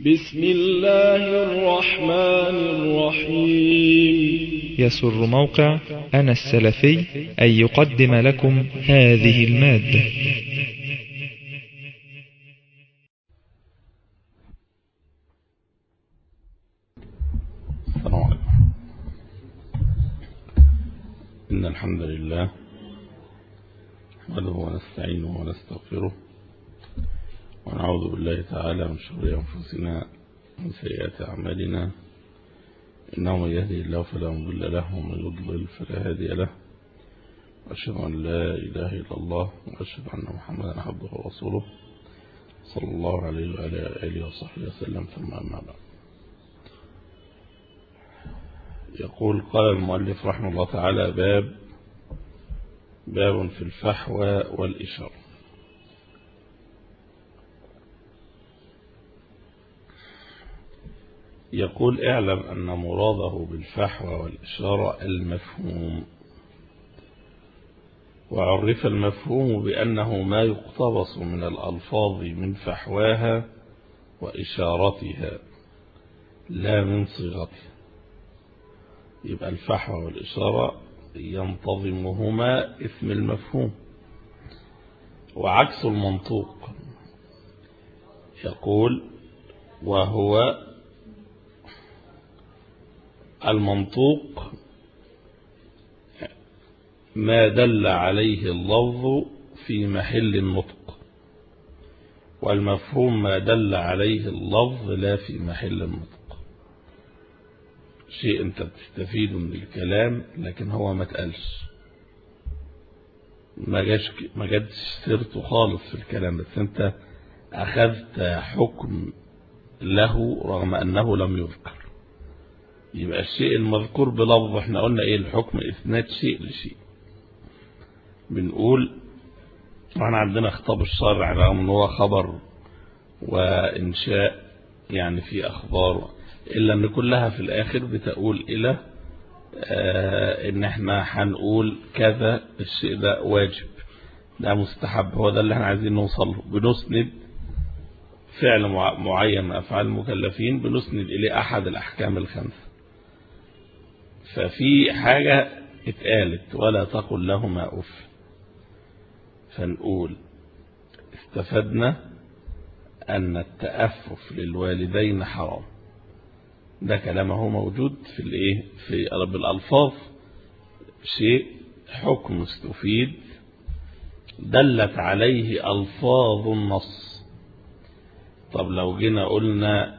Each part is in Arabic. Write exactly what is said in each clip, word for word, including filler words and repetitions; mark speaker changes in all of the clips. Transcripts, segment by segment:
Speaker 1: بسم الله الرحمن الرحيم.
Speaker 2: يسر موقع أنا السلفي أن يقدم لكم هذه المادة.
Speaker 3: السلام عليكم. إن الحمد لله نحمده ونستعينه ونستغفره ونعوذ بالله تعالى من شرور أنفسنا ومن سيئات أعمالنا، إنه من يهدي الله فلا مضل له ومن يضلل فلا هادي له، وأشهد أن لا إله إلا الله وأشهد أن محمدا عبده ورسوله صلى الله عليه وعلى آله وصحبه وسلم. ثم أما بعد، يقول قال المؤلف رحمه الله تعالى: باب باب في الفحوى والإشارة. يقول: اعلم أن مراده بالفحوى والإشارة المفهوم، وعرف المفهوم بأنه ما يقتبس من الألفاظ من فحواها وإشارتها لا من صيغتها. يبقى الفحوى والإشارة ينتظمهما اسم المفهوم، وعكس المنطوق. يقول: وهو المنطوق ما دل عليه اللفظ في محل النطق، والمفهوم ما دل عليه اللفظ لا في محل النطق. شيء انت بتستفيد من الكلام لكن هو ما تقالش، ما جاش ما جاتش سيرته خالص في الكلام، بس انت اخذت حكم له رغم انه لم يذكر. يبقى الشيء المذكور بلفظ، احنا قلنا ايه الحكم؟ اسناد شيء لشيء. بنقول واحنا عندنا خطاب الشرع رغم ان هو خبر وانشاء، يعني في اخبار، الا ان كلها في الاخر بتقول الى آه ان احنا هنقول كذا، الشيء ده واجب، ده مستحب، هو ده اللي احنا عايزين نوصل له. بنسند فعل معين من افعال المكلفين، بنسند اليه احد الاحكام الخمسه. ففي حاجه اتقالت: ولا تقل لهما اف. فنقول استفدنا أن التأفف للوالدين حرام. ده كلامه موجود في الايه في بالألفاظ، شيء حكم استفيد دلت عليه ألفاظ النص. طب لو جينا قلنا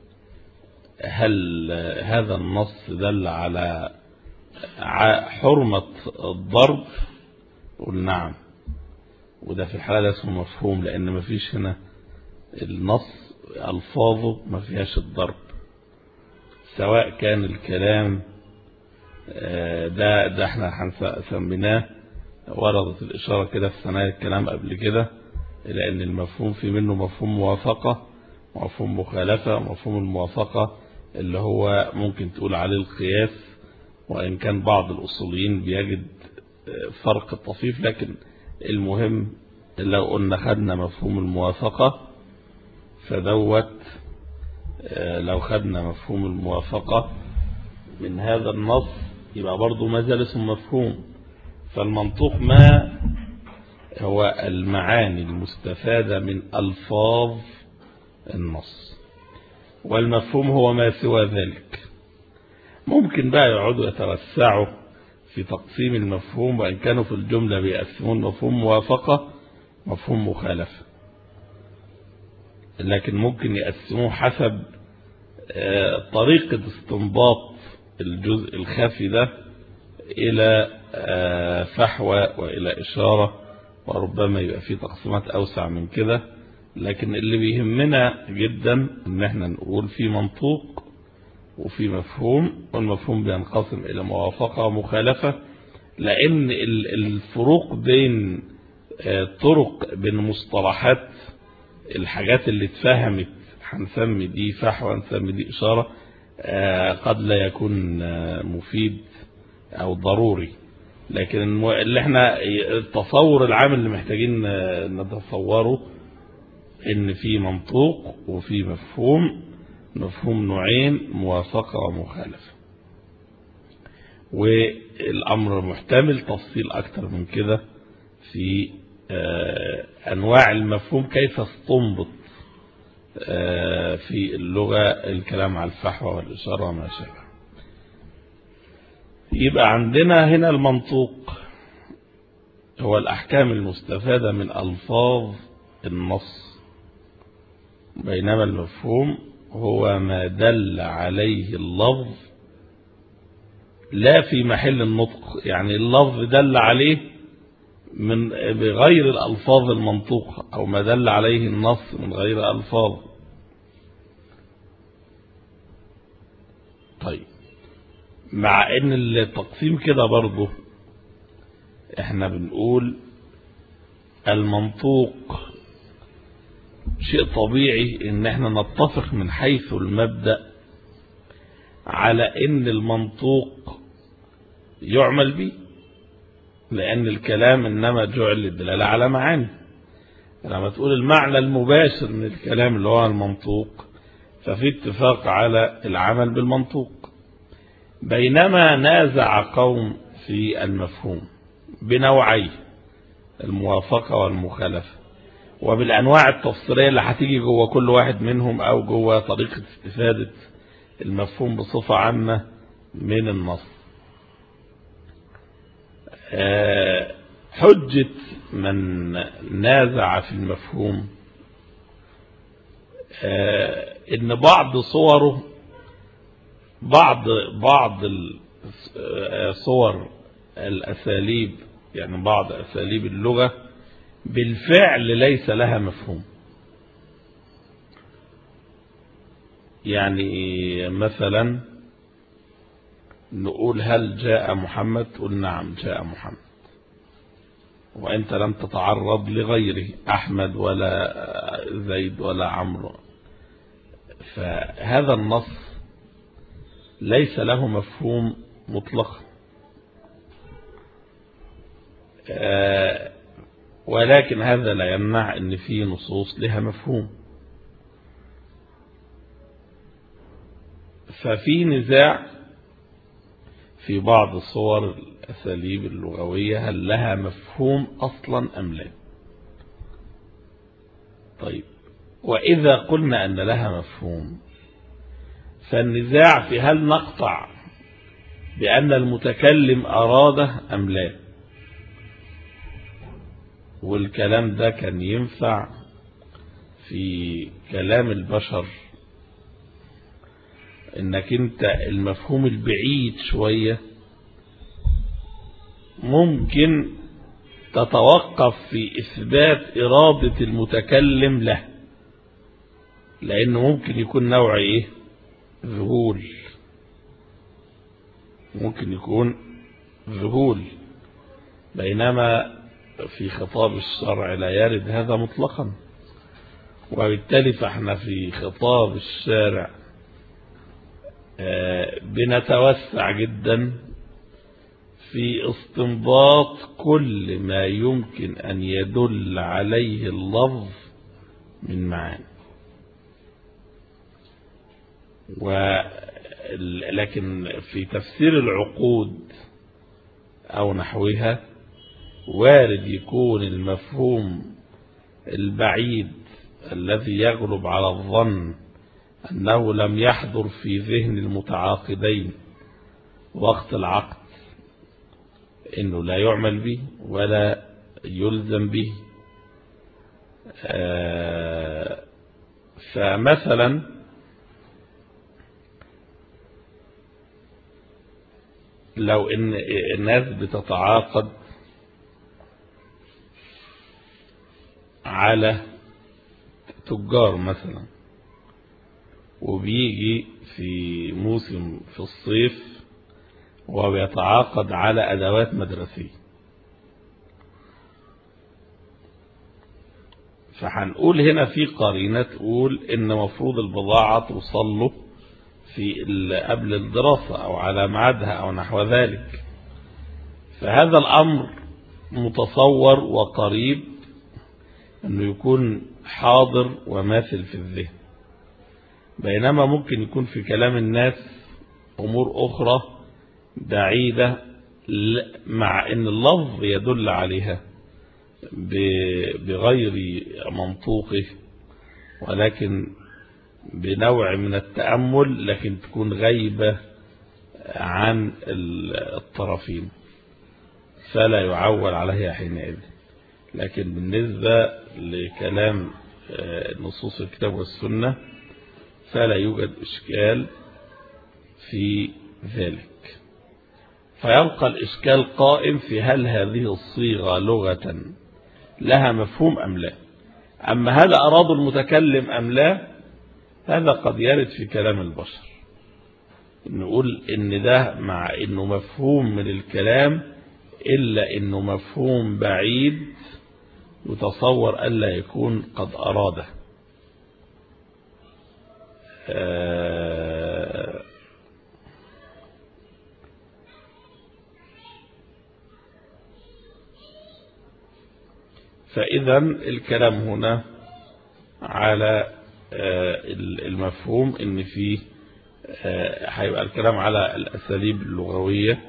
Speaker 3: هل هذا النص دل على حرمة الضرب؟ قل نعم، وده في الحالة اسمه مفهوم، لأن ما فيش هنا النص ألفاظه ما فيهاش الضرب، سواء كان الكلام ده ده احنا سميناه وردت الإشارة كده في ثنايا الكلام قبل كده، لأن المفهوم في منه مفهوم موافقة ومفهوم مخالفة. ومفهوم الموافقة اللي هو ممكن تقول عليه القياس، وإن كان بعض الأصوليين بيجد فرق طفيف، لكن المهم لو قلنا خدنا مفهوم الموافقة فدوت، لو خدنا مفهوم الموافقة من هذا النص يبقى برضو ما زال اسم مفهوم. فالمنطوق ما هو المعاني المستفادة من ألفاظ النص، والمفهوم هو ما سوى ذلك. ممكن بقى يقعدوا يتوسعوا في تقسيم المفهوم، وإن كانوا في الجملة بيقسمون مفهوم موافقة مفهوم مخالفة، لكن ممكن يقسموه حسب طريقة استنباط الجزء الخفي ده إلى فحوى وإلى إشارة، وربما يبقى فيه تقسيمات أوسع من كده. لكن اللي بيهمنا جدا إن احنا نقول في منطوق وفي مفهوم، والمفهوم بينقسم إلى موافقة ومخالفة، لأن الفروق بين طرق بين مصطلحات الحاجات اللي اتفهمت هنسمي دي فحوى هنسمي دي إشارة قد لا يكون مفيد أو ضروري. لكن اللي احنا التصور العام اللي محتاجين نتصوره إن في منطوق وفي مفهوم، مفهوم نوعين، موافقة ومخالفة، والأمر محتمل تفصيل أكتر من كده في أنواع المفهوم، كيف استنبط في اللغة الكلام على الفحوى والإشارة وما شابه. يبقى عندنا هنا المنطوق هو الأحكام المستفادة من ألفاظ النص، بينما المفهوم هو ما دل عليه اللفظ لا في محل النطق، يعني اللفظ دل عليه من بغير الألفاظ المنطوقة، أو ما دل عليه النص من غير ألفاظ. طيب، مع ان التقسيم كده برضه احنا بنقول المنطوق شيء طبيعي ان احنا نتفق من حيث المبدأ على ان المنطوق يعمل به، لان الكلام انما جعل للدلالة على معاني. لما تقول المعنى المباشر من الكلام اللي هو المنطوق، ففي اتفاق على العمل بالمنطوق. بينما نازع قوم في المفهوم بنوعي الموافقة والمخالفة، وبالأنواع التفصيلية اللي هتيجي جوه كل واحد منهم، أو جوه طريقة استفادة المفهوم بصفة عامة من النص. حجة من نازع في المفهوم إن بعض صوره بعض بعض صور الأساليب، يعني بعض أساليب اللغة بالفعل ليس لها مفهوم. يعني مثلا نقول هل جاء محمد؟ تقول نعم جاء محمد، وأنت لم تتعرض لغيره أحمد ولا زيد ولا عمرو. فهذا النص ليس له مفهوم مطلق، ولكن هذا لا يمنع أن في نصوص لها مفهوم. ففي نزاع في بعض صور الأساليب اللغوية هل لها مفهوم أصلا أم لا. طيب، وإذا قلنا أن لها مفهوم، فالنزاع في هل نقطع بأن المتكلم أراده أم لا. والكلام ده كان ينفع في كلام البشر، انك انت المفهوم البعيد شوية ممكن تتوقف في إثبات إرادة المتكلم له، لأنه ممكن يكون نوع إيه؟ ذهول، ممكن يكون ذهول. بينما في خطاب الشرع لا يرد هذا مطلقا، وبالتالي فاحنا في خطاب الشارع بنتوسع جدا في استنباط كل ما يمكن أن يدل عليه اللفظ من معاني. ولكن في تفسير العقود أو نحوها وارد يكون المفهوم البعيد الذي يغلب على الظن أنه لم يحضر في ذهن المتعاقدين وقت العقد إنه لا يعمل به ولا يلزم به. فمثلا لو إن الناس بتتعاقد على تجار مثلا، وبيجي في موسم في الصيف وبيتعاقد على أدوات مدرسية، فهنقول هنا في قرينة تقول إن مفروض البضاعة توصل له في قبل الدراسة أو على ميعادها أو نحو ذلك. فهذا الأمر متصور وقريب أنه يكون حاضر وماثل في الذهن، بينما ممكن يكون في كلام الناس أمور أخرى بعيدة مع أن اللفظ يدل عليها بغير منطوقه، ولكن بنوع من التأمل، لكن تكون غيبة عن الطرفين فلا يعول عليها حينئذ. لكن بالنسبة لكلام نصوص الكتاب والسنة فلا يوجد إشكال في ذلك، فيبقى الإشكال قائم في هل هذه الصيغة لغة لها مفهوم أم لا. أما هل أراد المتكلم أم لا، هذا قد يرد في كلام البشر، نقول إن ده مع إنه مفهوم من الكلام إلا إنه مفهوم بعيد يتصور ألا يكون قد أراده. آه فإذا الكلام هنا على آه المفهوم إن فيه هيبقى آه الكلام على الأساليب اللغوية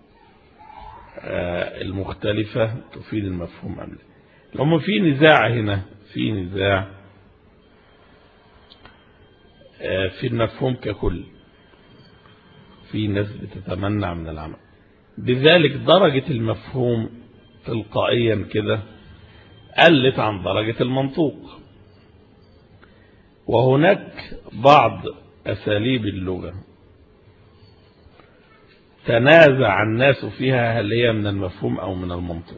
Speaker 3: آه المختلفة تفيد المفهوم أم لا. لما في نزاع هنا، في نزاع آه في المفهوم ككل، في ناس بتتمنع من العمل بذلك، درجة المفهوم تلقائيا كده قلت عن درجة المنطوق. وهناك بعض أساليب اللغة تنازع الناس فيها هل هي من المفهوم أو من المنطوق،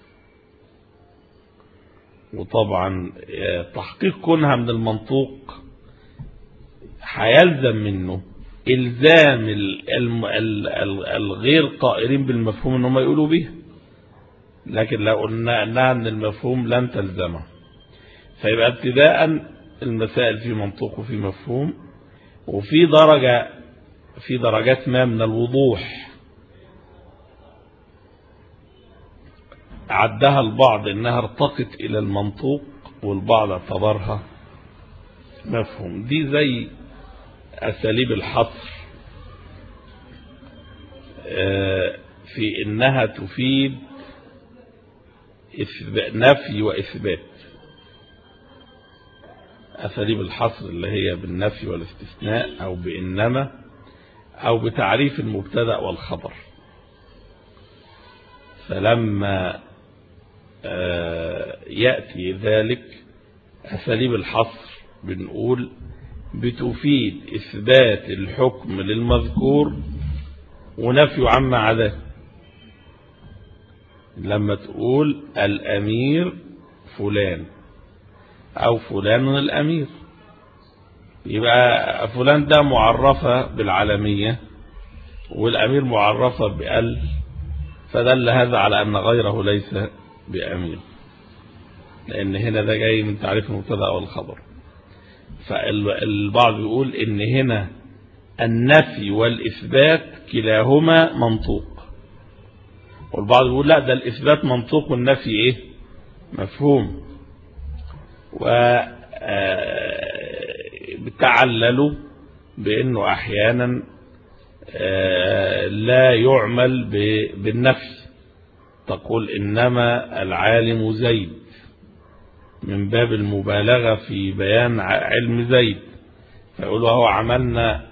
Speaker 3: وطبعا تحقيق كونها من المنطوق هيلزم منه إلزام الغير قائلين بالمفهوم أنهم يقولوا به، لكن لو قلنا أنها من المفهوم لن تلزمه. فيبقى ابتداء المسائل في منطوق وفي مفهوم، وفي درجة في درجات ما من الوضوح عدها البعض انها ارتقت الى المنطوق، والبعض اعتبرها مفهوم. دي زي اساليب الحصر في انها تفيد نفي واثبات. أساليب الحصر اللي هي بالنفي والاستثناء أو بإنما أو بتعريف المبتدأ والخبر. فلما يأتي ذلك أساليب الحصر بنقول بتفيد إثبات الحكم للمذكور ونفي عما عداه. لما تقول الأمير فلان أو فلان الأمير، يبقى فلان ده معرفة بالعالمية والأمير معرفة بأل، فدل هذا على أن غيره ليس بأمير، لأن هنا ده جاي من تعريف المبتدأ والخبر. فالبعض يقول إن هنا النفي والإثبات كلاهما منطوق، والبعض يقول لا، ده الإثبات منطوق والنفي إيه؟ مفهوم. وبتعللوا بأنه أحيانا لا يعمل بالنفي، تقول إنما العالم زيد من باب المبالغة في بيان علم زيد، فيقولوا هو عملنا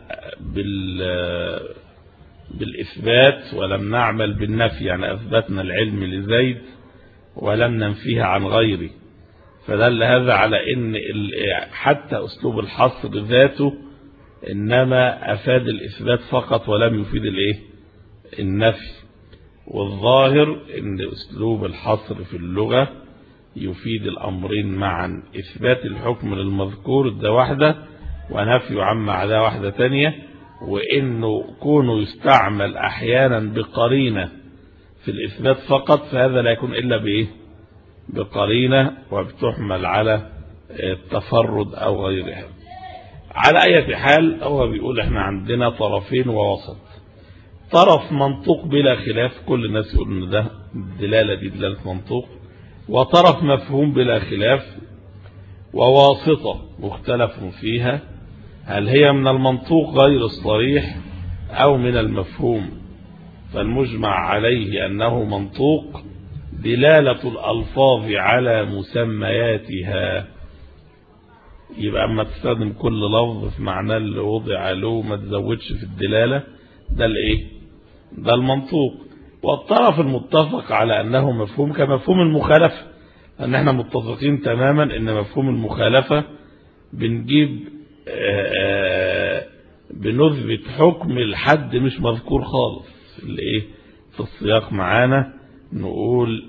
Speaker 3: بالإثبات ولم نعمل بالنفي، يعني أثبتنا العلم لزيد ولم ننفيه عن غيره. فدل هذا على ان حتى اسلوب الحصر ذاته انما افاد الاثبات فقط ولم يفيد الايه؟ النفي. والظاهر ان اسلوب الحصر في اللغة يفيد الامرين معا، اثبات الحكم للمذكور ده واحدة ونفي عما عدا واحدة تانية، وانه كونه يستعمل احيانا بقرينة في الاثبات فقط، فهذا لا يكون الا بايه؟ بقرينة، وبتحمل على التفرد أو غيرها. على أي حال هو بيقول احنا عندنا طرفين ووسط، طرف منطوق بلا خلاف، كل الناس يقول ان ده الدلالة دي دلالة منطوق، وطرف مفهوم بلا خلاف، وواسطة مختلف فيها، هل هي من المنطوق غير الصريح أو من المفهوم؟ فالمجمع عليه أنه منطوق دلالة الألفاظ على مسمياتها. يبقى أما تستخدم كل لفظ في معناه اللي وضع له ما تزودش في الدلالة، ده الإيه؟ ده المنطوق. والطرف المتفق على أنه مفهوم كمفهوم المخالفة، أن احنا متفقين تماما أن مفهوم المخالفة بنجيب آآ آآ بنثبت حكم الحد مش مذكور خالص الإيه في السياق معانا. نقول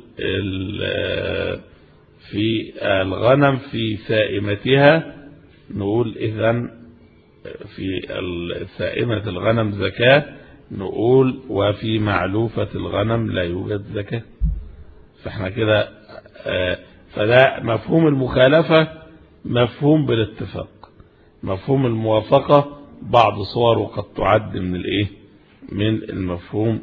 Speaker 3: في الغنم في سائمتها، نقول إذن في سائمة الغنم زكاة، نقول وفي معلوفة الغنم لا يوجد زكاة. فاحنا كده فده مفهوم المخالفة مفهوم بالاتفاق. مفهوم الموافقة بعض صوره قد تعد من الايه من المفهوم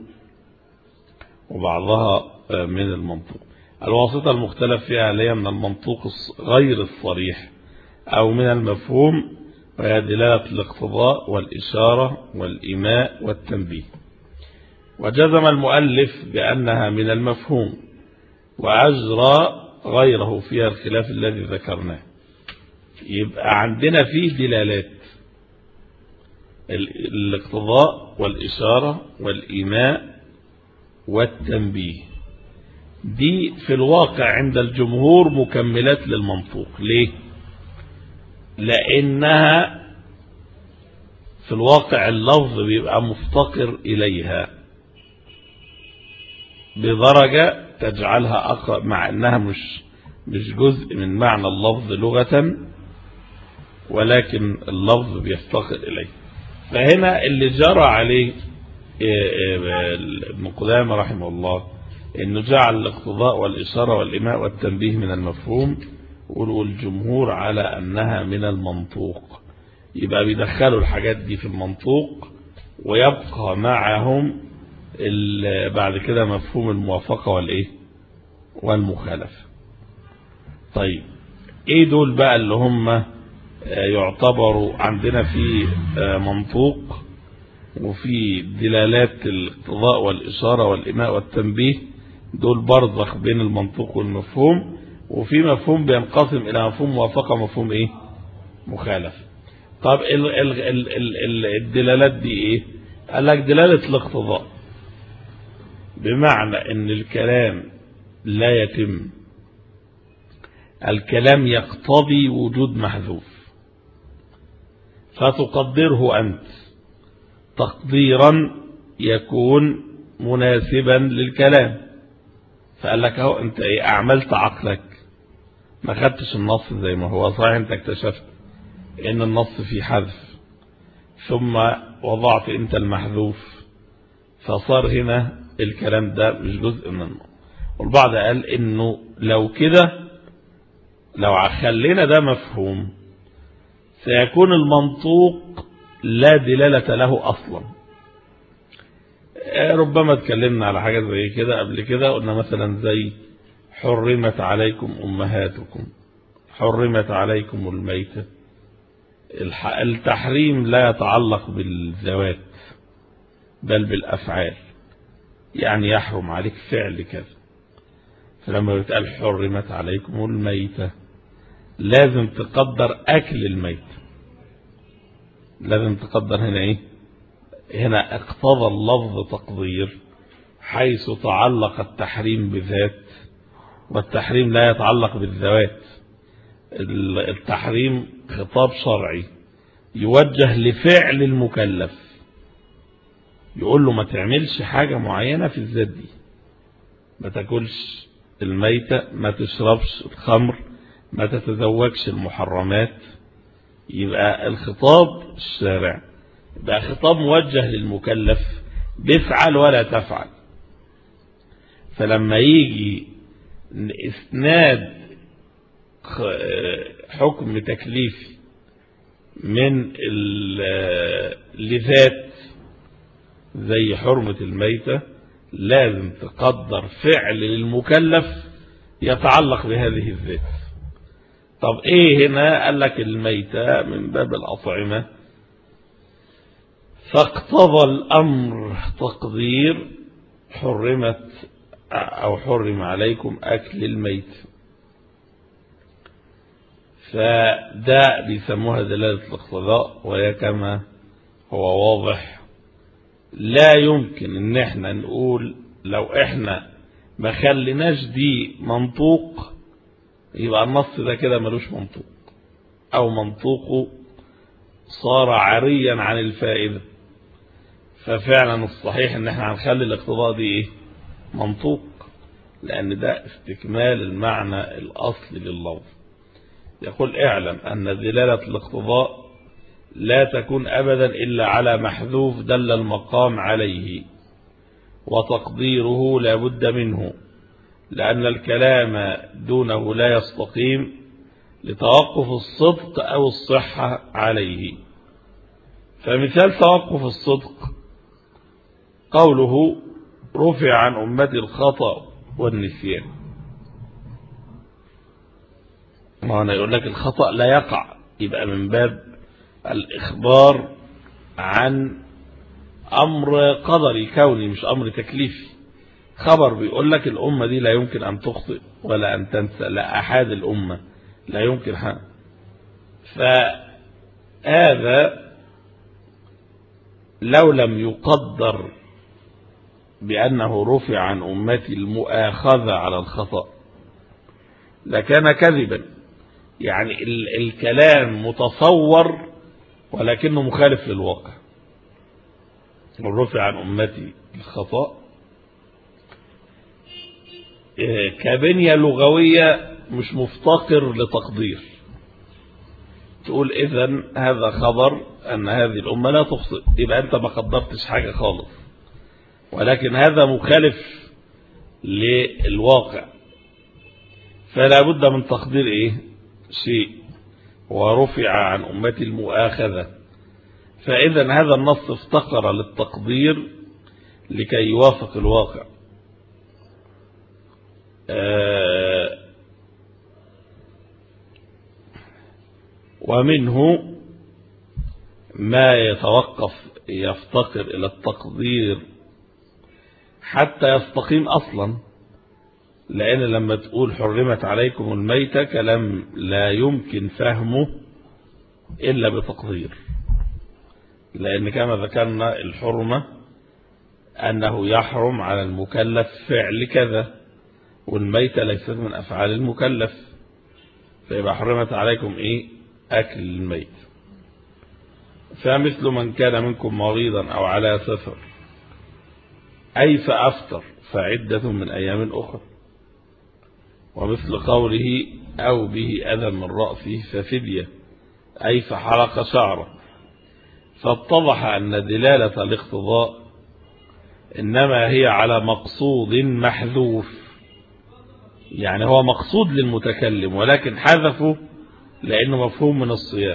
Speaker 3: وبعضها من المنطوق. الواسطة المختلف فيها هي من المنطوق غير الصريح أو من المفهوم، وهي دلالة الاقتضاء والإشارة والإيماء والتنبيه. وجزم المؤلف بأنها من المفهوم، وأجرى غيره فيها الخلاف الذي ذكرناه. يبقى عندنا فيه دلالات الاقتضاء والإشارة والإيماء والتنبيه، دي في الواقع عند الجمهور مكملات للمنطوق. ليه؟ لأنها في الواقع اللفظ بيبقى مفتقر إليها بدرجة تجعلها أقرب، مع أنها مش مش جزء من معنى اللفظ لغة، ولكن اللفظ بيفتقر إليه. فهنا اللي جرى عليه ابن قدامة رحمه الله انه جعل الاقتضاء والإشارة والإيماء والتنبيه من المفهوم، والجمهور على أنها من المنطوق. يبقى بيدخلوا الحاجات دي في المنطوق، ويبقى معهم بعد كده مفهوم الموافقة والإيه والمخالفة. طيب ايه دول بقى اللي هم يعتبروا عندنا في منطوق وفي دلالات الاقتضاء والإشارة والإيماء والتنبيه؟ دول برزخ بين المنطوق والمفهوم، وفي مفهوم بينقسم إلى مفهوم موافقة ومفهوم إيه مخالفة. طب ال ال ال ال الدلالات دي إيه؟ قال لك دلالة الاقتضاء بمعنى إن الكلام لا يتم، الكلام يقتضي وجود محذوف، فتقدره أنت تقديرا يكون مناسبا للكلام. فقال لك اهو انت ايه اعملت عقلك، ما خدتش النص زي ما هو صحيح، انت اكتشفت ان النص فيه حذف، ثم وضعت انت المحذوف، فصار هنا الكلام ده مش جزء من النص. والبعض قال انه لو كده لو خلينا ده مفهوم سيكون المنطوق لا دلالة له أصلا. ربما اتكلمنا على حاجة زي كده قبل كده، قلنا مثلا زي حرمت عليكم أمهاتكم، حرمت عليكم الميتة. التحريم لا يتعلق بالذوات بل بالأفعال، يعني يحرم عليك فعل كذا. فلما يتقال حرمت عليكم الميتة لازم تقدر أكل الميتة، لازم تقدر هنا ايه، هنا اقتضى اللفظ تقدير، حيث تعلق التحريم بذات، والتحريم لا يتعلق بالذوات. التحريم خطاب شرعي يوجه لفعل المكلف، يقول له ما تعملش حاجة معينة في الذات دي، ما تاكلش الميتة، ما تشربش الخمر، ما تتزوجش المحرمات. يبقى الخطاب الشارع يبقى خطاب موجه للمكلف بفعل ولا تفعل. فلما يجي اسناد حكم تكليفي من لذات زي حرمة الميتة، لازم تقدر فعل للمكلف يتعلق بهذه الذات. طب ايه هنا؟ قال لك الميتة من باب الأطعمة، فاقتضى الأمر تقدير حرمت أو حرم عليكم أكل الميت، فده بيسموها دلالة الاقتضاء. وهي كما هو واضح لا يمكن ان احنا نقول لو احنا ما خليناش دي منطوق يبقى النص ده كده ملوش منطوق، او منطوقه صار عاريا عن الفائدة. ففعلا الصحيح ان احنا هنخلي الاقتضاء دي ايه؟ منطوق، لان ده استكمال المعنى الاصلي لللفظ. يقول اعلم ان دلالة الاقتضاء لا تكون ابدا الا على محذوف دل المقام عليه، وتقديره لا بد منه، لان الكلام دونه لا يستقيم لتوقف الصدق او الصحة عليه. فمثال توقف الصدق قوله رفع عن أمتي الخطأ والنسيان. ما أنا يقول لك الخطأ لا يقع، يبقى من باب الإخبار عن أمر قدري كوني مش أمر تكليفي. خبر بيقول لك الأمة دي لا يمكن أن تخطئ ولا أن تنسى، لا أحد الأمة لا يمكن حق. فهذا لو لم يقدر بأنه رفع عن أمتي المؤاخذة على الخطأ لكان كذبا. يعني الكلام متصور ولكنه مخالف للواقع. رفع عن أمتي الخطأ كبنية لغوية مش مفتقر لتقدير. تقول إذن هذا خبر أن هذه الأمة لا تخطئ، يبقى أنت ما قدرتش حاجة خالص، ولكن هذا مخالف للواقع، فلا بد من تقدير إيه؟ شيء. ورفع عن أمتي المؤاخذة، فإذا هذا النص افتقر للتقدير لكي يوافق الواقع. آه ومنه ما يتوقف يفتقر إلى التقدير حتى يستقيم أصلا، لأن لما تقول حرمت عليكم الميتة كلام لا يمكن فهمه إلا بتقدير، لأن كما ذكرنا الحرمة أنه يحرم على المكلف فعل كذا، والميتة ليست من أفعال المكلف، فيبقى حرمت عليكم إيه؟ أكل الميت. فمثل من كان منكم مريضا أو على سفر أي فأفطر فعدة من أيام أخرى. ومثل قوله أو به أذى من رأسه ففدية أي فحلق شعره. فاتضح أن دلالة الاقتضاء إنما هي على مقصود محذوف، يعني هو مقصود للمتكلم ولكن حذفه لأنه مفهوم من السياق.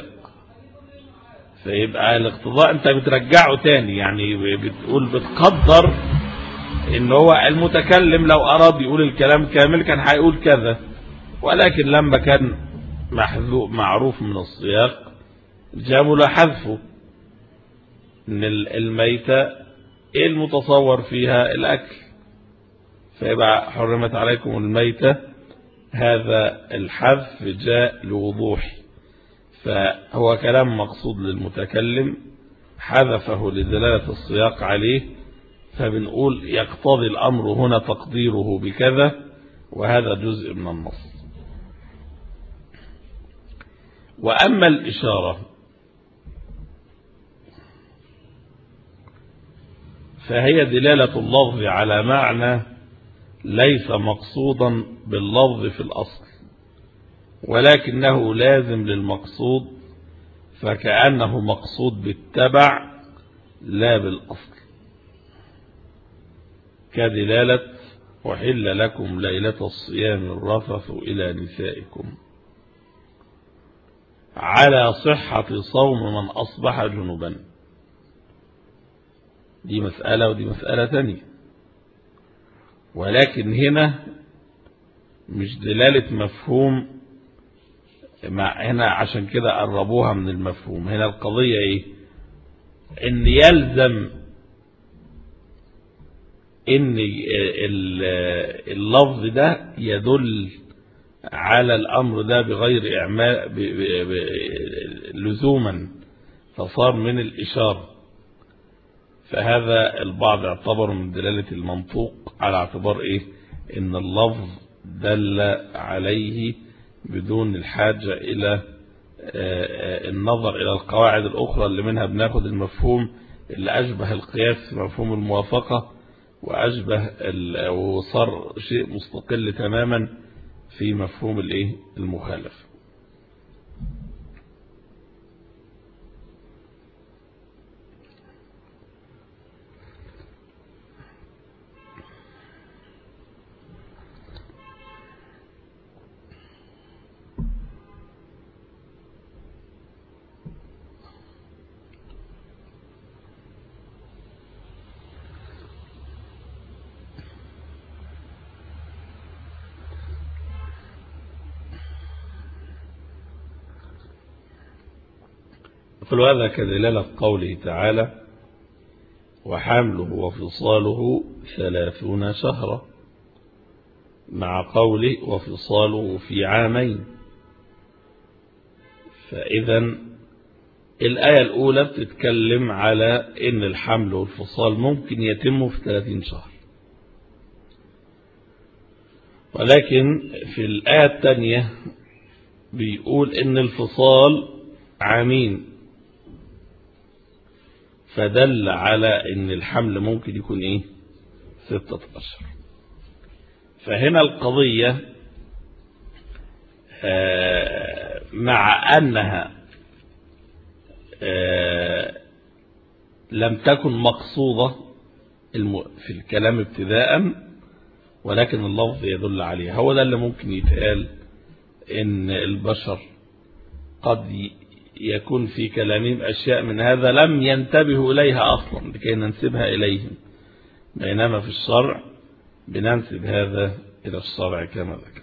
Speaker 3: فيبقى الاقتضاء أنت بترجعه تاني، يعني بتقول بتقدر إن هو المتكلم لو أراد يقول الكلام كامل كان هيقول كذا، ولكن لما كان محذوف معروف من السياق جابوا له حذفه. إن الميتة إيه المتصور فيها؟ الأكل، فيبقى حرمت عليكم الميتة، هذا الحذف جاء لوضوح، فهو كلام مقصود للمتكلم حذفه لدلالة السياق عليه، فبنقول يقتضي الأمر هنا تقديره بكذا، وهذا جزء من النص. وأما الإشارة فهي دلالة اللفظ على معنى ليس مقصودا باللفظ في الأصل، ولكنه لازم للمقصود، فكأنه مقصود بالتبع لا بالأصل، كدلالة وحل لكم ليلة الصيام الرفث إلى نسائكم على صحة صوم من أصبح جنبا. دي مسألة ودي مسألة تانية، ولكن هنا مش دلالة مفهوم مع هنا عشان كده قربوها من المفهوم. هنا القضية ايه؟ ان يلزم ان اللفظ ده يدل على الامر ده بغير اعمال لزوما، فصار من الاشارة. فهذا البعض اعتبر من دلالة المنطوق على اعتبار ايه؟ ان اللفظ دل عليه بدون الحاجة الى النظر الى القواعد الاخرى اللي منها بناخد المفهوم اللي اشبه القياس في مفهوم الموافقة، واشبه وصار شيء مستقل تماما في مفهوم الايه؟ المخالفة. يقول هذا كدلالة قوله تعالى: وحمله وفصاله ثلاثون شهرا، مع قوله وفصاله في عامين. فإذا الآية الأولى بتتكلم على إن الحمل والفصال ممكن يتم في ثلاثين شهر، ولكن في الآية الثانية بيقول إن الفصال عامين، فدل على ان الحمل ممكن يكون ايه؟ ستة اشهر. فهنا القضية مع انها لم تكن مقصودة في الكلام ابتداء، ولكن اللفظ يدل عليها. هو ده اللي ممكن يتقال ان البشر قد يكون في كلامهم أشياء من هذا لم ينتبهوا إليها أصلا لكي ننسبها إليهم، بينما في الشرع بننسب هذا إلى الشرع كما ذكر.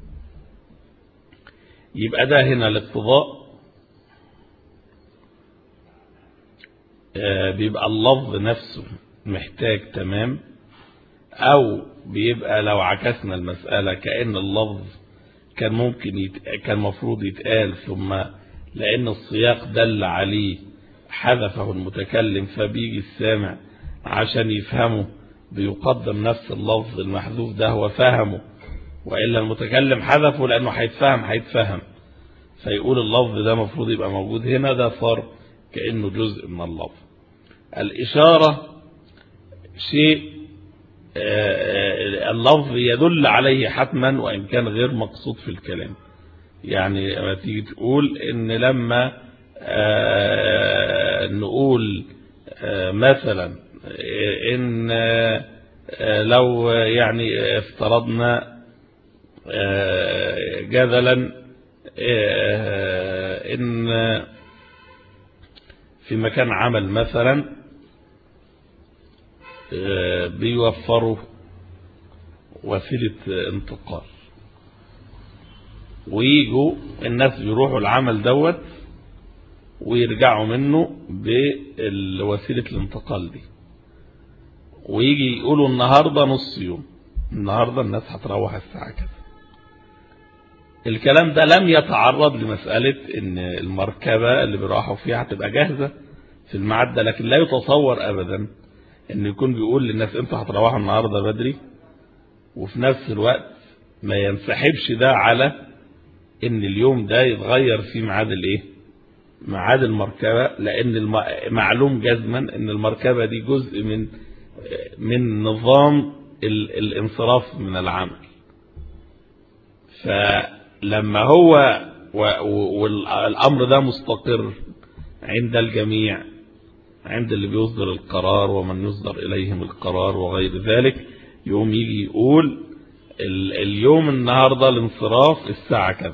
Speaker 3: يبقى ده هنا الاقتضاء، بيبقى اللفظ نفسه محتاج تمام، أو بيبقى لو عكسنا المسألة كأن اللفظ كان ممكن يت... كان مفروض يتقال ثم لأن السياق دل عليه حذفه المتكلم، فبيجي السامع عشان يفهمه بيقدم نفس اللفظ المحذوف ده هو فهمه، وإلا المتكلم حذفه لأنه هيتفهم هيتفهم فيقول اللفظ ده مفروض يبقى موجود هنا. ده صار كأنه جزء من اللفظ. الإشارة شيء اللفظ يدل عليه حتما وإن كان غير مقصود في الكلام. يعني لما تيجي تقول ان لما آه نقول آه مثلا ان آه لو يعني افترضنا آه جدلا آه ان في مكان عمل مثلا آه بيوفروا وسيلة انتقال، ويجوا الناس بيروحوا العمل دوت ويرجعوا منه بوسيلة الانتقال دي، ويجي يقولوا النهاردة نص يوم، النهاردة الناس هتروح الساعة كذا. الكلام ده لم يتعرض لمسألة ان المركبة اللي بيروحوا فيها هتبقى جاهزة في الميعاد ده، لكن لا يتصور ابدا ان يكون بيقول للناس انتوا هتروحوا النهاردة بدري، وفي نفس الوقت ما ينسحبش ده على ان اليوم ده يتغير في ميعاد الايه؟ ميعاد المركبة، لان معلوم جزما ان المركبة دي جزء من من نظام الانصراف من العمل. فلما هو والامر ده مستقر عند الجميع، عند اللي بيصدر القرار ومن يصدر اليهم القرار وغير ذلك، يوم يجي يقول اليوم النهاردة الانصراف الساعة كذا،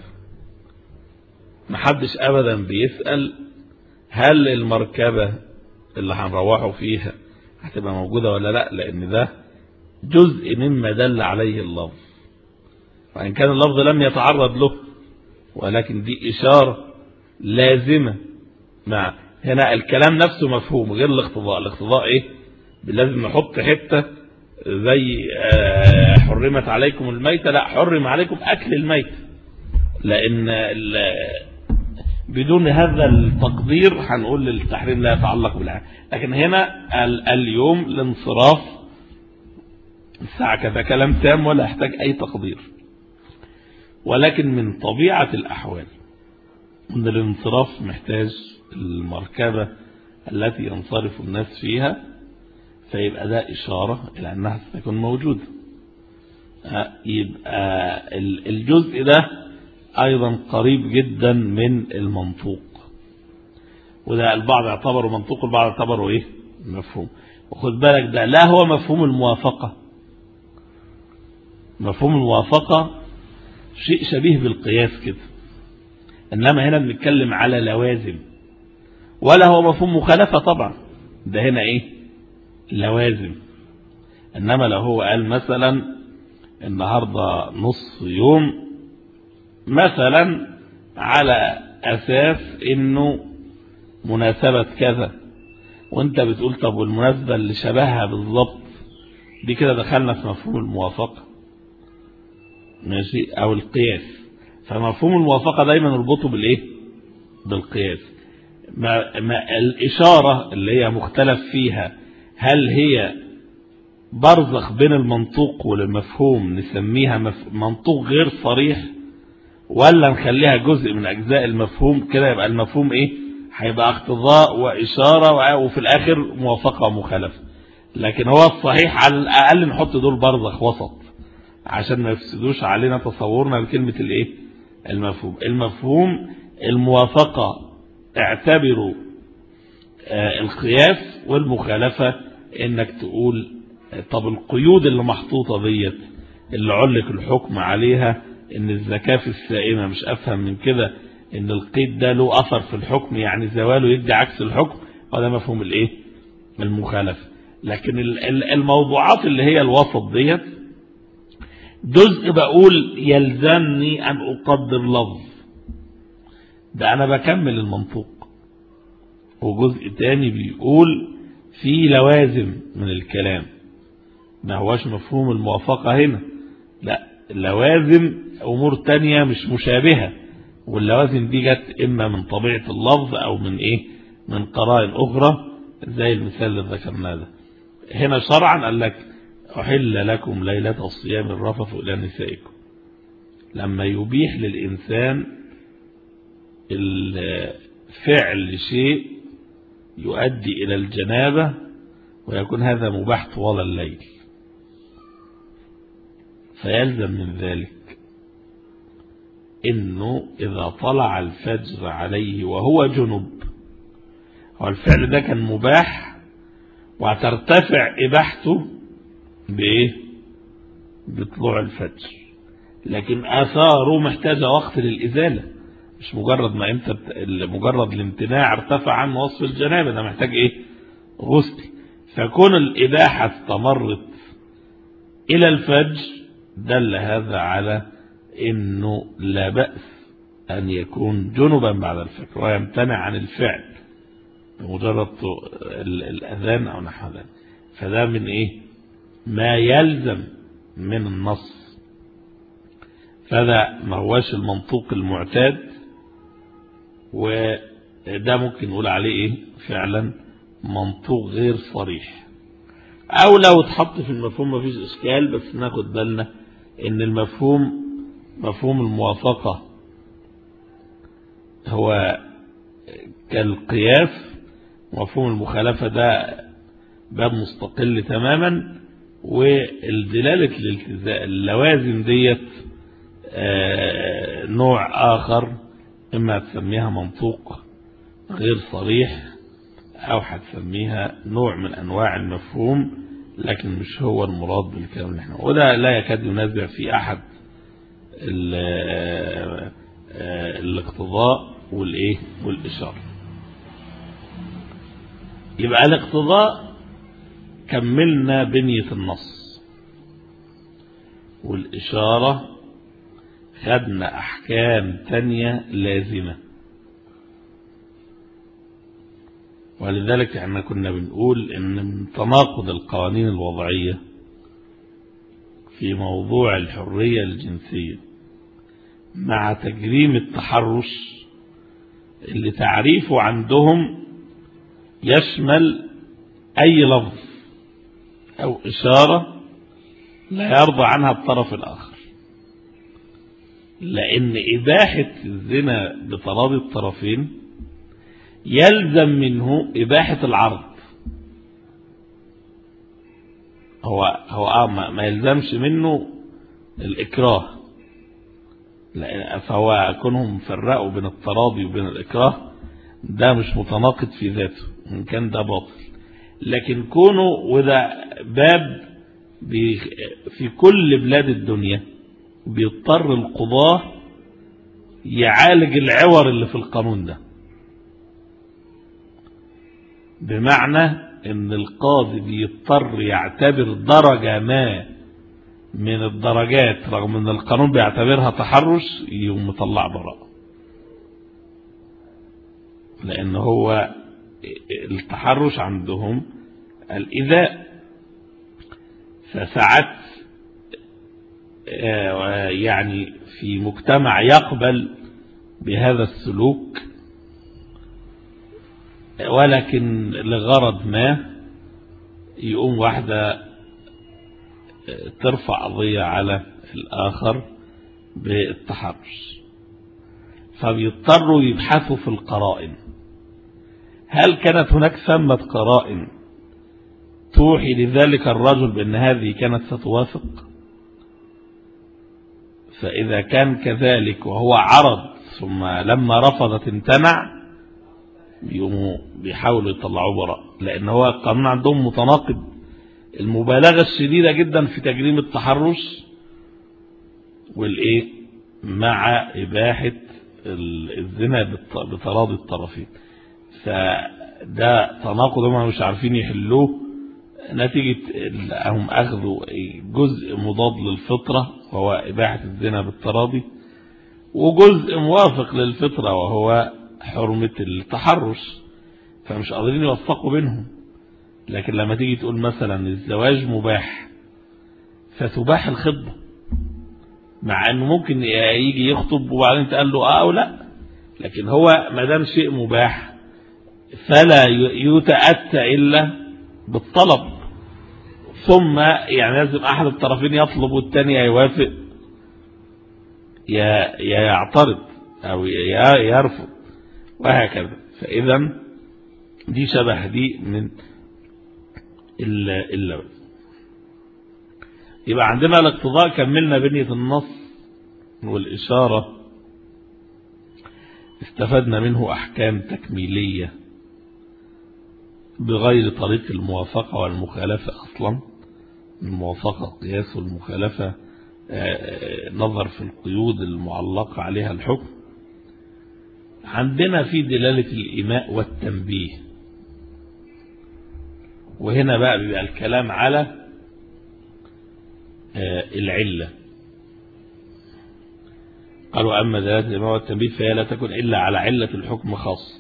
Speaker 3: محدش ابدا بيسأل هل المركبة اللي هنروحوا فيها هتبقى موجودة ولا لا، لان ده جزء مما دل عليه اللفظ، وان كان اللفظ لم يتعرض له ولكن دي إشارة لازمة. مع هنا الكلام نفسه مفهوم غير الاقتضاء. الاقتضاء إيه؟ لازم نحط حتة زي حرمت عليكم الميتة، لا حرم عليكم أكل الميتة، لأن بدون هذا التقدير هنقول التحريم لا يتعلق بالعام. لكن هنا اليوم الانصراف الساعة كذا كلام تام ولا يحتاج أي تقدير. ولكن من طبيعة الأحوال أن الانصراف محتاج المركبة التي ينصرف الناس فيها، فيبقى ده إشارة إلى أنها ستكون موجودة. يبقى الجزء ده أيضا قريب جدا من المنطوق، وده البعض يعتبره منطوق والبعض يعتبره إيه؟ مفهوم. وخد بالك ده لا هو مفهوم الموافقة. مفهوم الموافقة شيء شبيه بالقياس كده، إنما هنا بنتكلم على لوازم، ولا هو مفهوم مخالفة طبعا، ده هنا إيه؟ لوازم. إنما لو هو قال مثلا النهاردة نص يوم مثلا على أساس إنه مناسبة كذا، وانت بتقول طب والمناسبة اللي شبهها بالضبط دي، كده دخلنا في مفهوم الموافقة ماشي أو القياس. فمفهوم الموافقة دايما نربطه بالإيه؟ بالقياس. ما ما الإشارة اللي هي مختلف فيها هل هي برزخ بين المنطوق والمفهوم نسميها منطوق غير صريح، ولا نخليها جزء من أجزاء المفهوم؟ كده يبقى المفهوم إيه؟ هيبقى اقتضاء وإشارة وفي الآخر موافقة ومخالفة. لكن هو الصحيح على الأقل نحط دول برزخ وسط عشان ما يفسدوش علينا تصورنا بكلمة الإيه؟ المفهوم. المفهوم الموافقة اعتبروا آه القياس، والمخالفة انك تقول طب القيود اللي محطوطة ديت اللي علق الحكم عليها ان الزكاة في السائمة، مش افهم من كده ان القيد ده له اثر في الحكم، يعني زواله يدي عكس الحكم، وده مفهوم الايه؟ المخالفة. لكن الموضوعات اللي هي الوسط ديت جزء بقول يلزمني ان اقدر لفظ، ده انا بكمل المنطوق، وجزء تاني بيقول في لوازم من الكلام، ما هواش مفهوم الموافقة هنا، لا اللوازم امور تانية مش مشابهة، واللوازم دي جت اما من طبيعة اللفظ او من ايه؟ من قرائن اخرى زي المثال اللي ذكرناه ده. هنا شرعا قال لك احل لكم ليلة الصيام الرفث الى نسائكم، لما يبيح للانسان الفعل شيء يؤدي إلى الجنابة ويكون هذا مباح طوال الليل، فيلزم من ذلك إنه إذا طلع الفجر عليه وهو جنب، هو الفعل ده كان مباح وهترتفع إباحته بإيه؟ بطلوع الفجر، لكن آثاره محتاجة وقت للإزالة، مش مجرد ما انت مجرد الامتناع ارتفع عنه وصف الجنابه، ده محتاج ايه؟ غسل. فكون الاباحه استمرت الى الفجر دل هذا على انه لا باس ان يكون جنبا بعد الفجر ويمتنع عن الفعل بمجرد الاذان او نحو ذلك. فده من ايه؟ ما يلزم من النص، فده ما هواش المنطوق المعتاد، وده ممكن نقول عليه ايه؟ فعلا منطوق غير صريح، او لو اتحط في المفهوم مفيش اشكال، بس ناخد بالنا ان المفهوم مفهوم الموافقة هو كالقياس، مفهوم المخالفة ده باب مستقل تماما، والدلالة الالتزام اللوازم ديت نوع آخر، إما تسميها منطوق غير صريح أو هتسميها نوع من أنواع المفهوم، لكن مش هو المراد بالكلام اللي احنا، وده لا يكاد ينازع في أحد الاقتضاء والإيه والإشارة. يبقى الاقتضاء كملنا بنية النص، والإشارة خدنا أحكام تانية لازمة. ولذلك احنا كنا بنقول ان من تناقض القوانين الوضعية في موضوع الحرية الجنسية مع تجريم التحرش اللي تعريفه عندهم يشمل أي لفظ أو إشارة لا يرضى عنها الطرف الآخر، لأن إباحة الزنا بتراضي الطرفين يلزم منه إباحة العرض. هو هو ما يلزمش منه الإكراه، فهو كونهم فرقوا بين التراضي وبين الإكراه ده مش متناقض في ذاته إن كان ده باطل، لكن كونه وده باب في كل بلاد الدنيا بيضطر القضاة يعالج العور اللي في القانون ده، بمعنى ان القاضي بيضطر يعتبر درجة ما من الدرجات رغم ان القانون بيعتبرها تحرش يوم مطلع براءة، لان هو التحرش عندهم الإيذاء. فساعات يعني في مجتمع يقبل بهذا السلوك ولكن لغرض ما يقوم واحدة ترفع قضية على الآخر بالتحرش، فبيضطروا يبحثوا في القرائن. هل كانت هناك ثمة قرائن توحي لذلك الرجل بأن هذه كانت ستوافق؟ فإذا كان كذلك وهو عرض ثم لما رفضت امتنع بيقوموا بيحاولوا يطلعوا براء، لأن هو القانون عندهم متناقض. المبالغة الشديدة جدا في تجريم التحرش والإيه مع إباحة الزنا بتراضي الطرفين، فده تناقض هم مش عارفين يحلوه نتيجة هم أخذوا جزء مضاد للفطرة وهو إباحة الزنا بالتراضي، وجزء موافق للفطرة وهو حرمة التحرش، فمش قادرين يوفقوا بينهم. لكن لما تيجي تقول مثلا الزواج مباح فتباح الخطبة، مع انه ممكن يجي يخطب وبعدين تقال له اه او لا، لكن هو ما دام شيء مباح فلا يتأتى الا بالطلب، ثم يعني لازم احد الطرفين يطلب والثاني يوافق يا يعترض او يرفض وهكذا. فاذا دي شبه دي من اللوز. يبقى عندنا الاقتضاء كملنا بنية النص والإشارة، استفدنا منه أحكام تكميلية بغير طريق الموافقة والمخالفة. أصلا الموافقة قياس والمخالفة نظر في القيود المعلقة عليها الحكم. عندنا في دلالة الإيماء والتنبيه، وهنا بقى بيبقى الكلام على العلة. قالوا أما دلالة الإيماء والتنبيه فهي لا تكون إلا على علة الحكم خاص،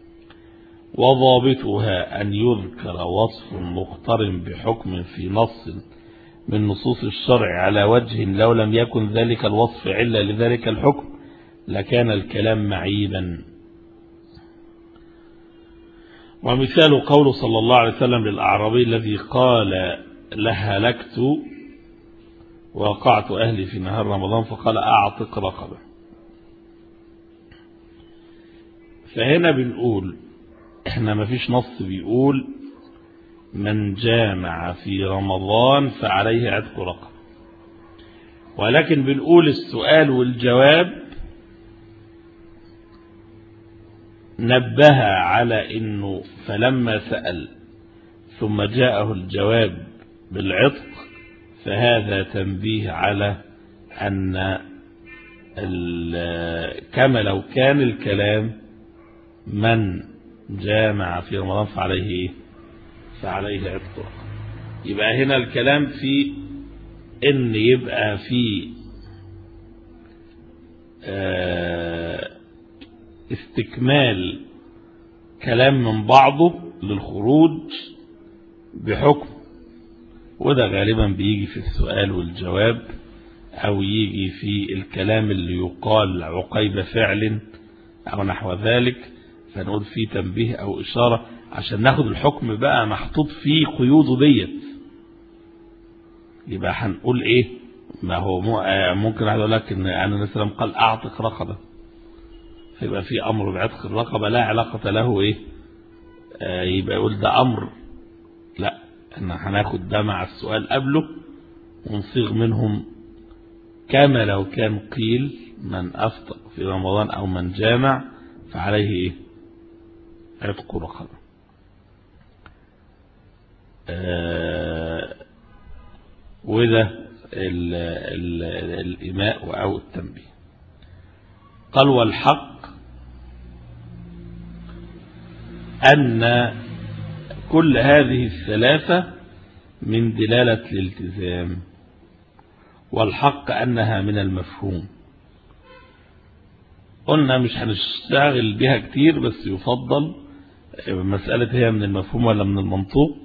Speaker 3: وضابطها أن يذكر وصف مقترن بحكم في نص من نصوص الشرع على وجه لو لم يكن ذلك الوصف علة لذلك الحكم لكان الكلام معيبا. ومثال قوله صلى الله عليه وسلم للأعرابي الذي قال لهلكت وقعت أهلي في نهار رمضان فقال أعتق رقبة. فهنا بنقول احنا ما فيش نص بيقول من جامع في رمضان فعليه عتق رقبة، ولكن بنقول السؤال والجواب نبه على انه فلما سأل ثم جاءه الجواب بالعتق فهذا تنبيه على أن كما لو كان الكلام من جامع في رمضان فعليه فعليه عتق. يبقى هنا الكلام في ان يبقى في استكمال كلام من بعضه للخروج بحكم، وده غالبا بيجي في السؤال والجواب أو يجي في الكلام اللي يقال عقيب فعل أو نحو ذلك، فنقول فيه تنبيه أو إشارة عشان ناخد الحكم بقى محطوط فيه قيوده ديت. يبقى هنقول إيه؟ ما هو ممكن واحد يقول لك إن أنا مثلا قال أعتق رقبة، فيبقى في أمر بعتق الرقبة لا علاقة له إيه؟ آه يبقى يقول ده أمر، لا، إحنا هناخد ده مع السؤال قبله ونصيغ منهم كما لو كان قيل من أفطر في رمضان أو من جامع فعليه إيه؟ عتق رقبة. آه وده ال ال الإيماء أو التنبيه. قال والحق أن كل هذه الثلاثة من دلالة الالتزام، والحق أنها من المفهوم. قلنا مش هنشتغل بها كتير، بس يفضل مسألة هي من المفهوم ولا من المنطوق،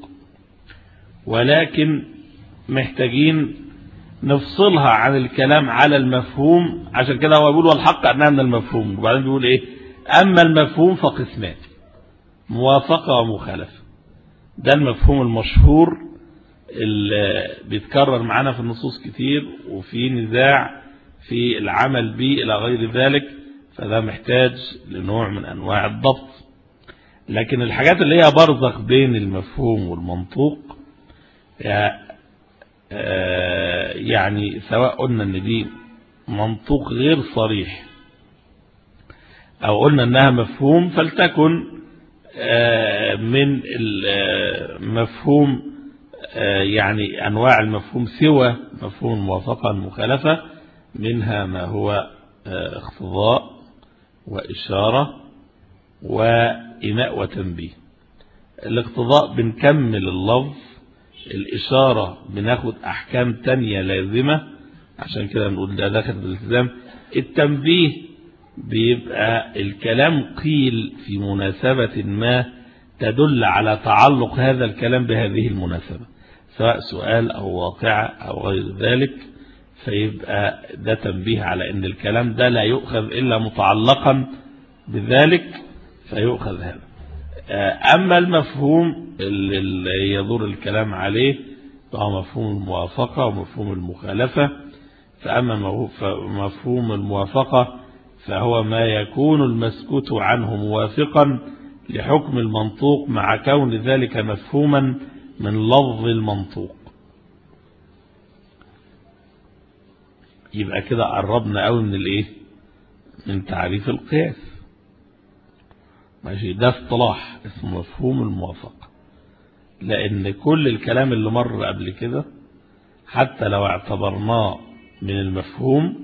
Speaker 3: ولكن محتاجين نفصلها عن الكلام على المفهوم. عشان كده هو بيقول والحق أنها من المفهوم، وبعدين بيقول إيه؟ أما المفهوم فقسمان، موافقة ومخالفة. ده المفهوم المشهور اللي بيتكرر معنا في النصوص كتير وفي نزاع في العمل به إلى غير ذلك، فده محتاج لنوع من أنواع الضبط. لكن الحاجات اللي هي برزخ بين المفهوم والمنطوق، يعني سواء قلنا ان دي منطوق غير صريح او قلنا انها مفهوم، فلتكن من المفهوم يعني انواع المفهوم سوى مفهوم الموافقة المخالفة، منها ما هو اقتضاء وإشارة وإيماء وتنبيه. الاقتضاء بنكمل اللفظ، الإشارة بناخد أحكام تانية لازمة، عشان كده نقول ده داخل بالالتزام. التنبيه بيبقى الكلام قيل في مناسبة ما تدل على تعلق هذا الكلام بهذه المناسبة، سواء سؤال أو واقعة أو غير ذلك، فيبقى ده تنبيه على أن الكلام ده لا يؤخذ إلا متعلقا بذلك فيؤخذ هذا. أما المفهوم اللي يدور الكلام عليه فهو مفهوم الموافقة ومفهوم المخالفة. فأما مفهوم الموافقة فهو ما يكون المسكوت عنه موافقا لحكم المنطوق مع كون ذلك مفهوما من لفظ المنطوق. يبقى كده قربنا قوي من الايه؟ من تعريف القياس. ماشي، ده اصطلاح اسمه مفهوم الموافقة، لأن كل الكلام اللي مر قبل كده حتى لو اعتبرناه من المفهوم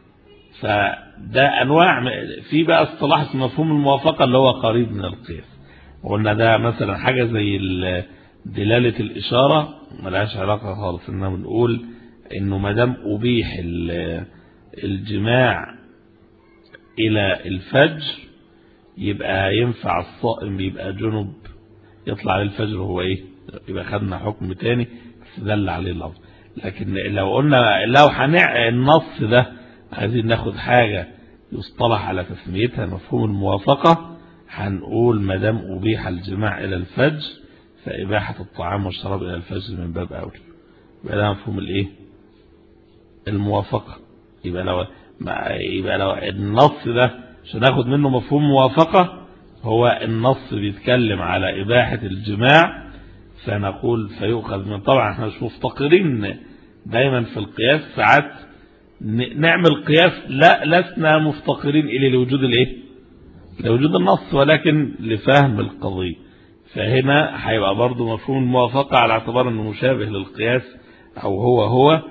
Speaker 3: فده أنواع. في بقى اصطلاح اسمه مفهوم الموافقة اللي هو قريب من القياس، وقلنا ده مثلا حاجة زي دلالة الإشارة ملهاش علاقة خالص، إننا بنقول إنه مدام أبيح الجماع إلى الفجر يبقى ينفع الصائم يبقى جنب يطلع عليه الفجر هو ايه، يبقى خدنا حكم تاني بس دل عليه اللفظ. لكن لو قلنا لو هنع النص ده عايزين ناخد حاجة يصطلح على تسميتها مفهوم الموافقة، هنقول ما دام أبيح الجماع إلى الفجر فإباحة الطعام والشراب إلى الفجر من باب أولى. يبقى ده مفهوم الايه؟ الموافقة. يبقى لو يبقى لو النص ده عشان ناخد منه مفهوم موافقة، هو النص بيتكلم على إباحة الجماع فنقول فيؤخذ من. طبعا احنا مش مفتقرين دايما في القياس، ساعات نعمل قياس لا لسنا مفتقرين إلى لوجود الايه؟ لوجود النص، ولكن لفهم القضية. فهنا هيبقى برضو مفهوم الموافقة على اعتبار انه مشابه للقياس او هو هو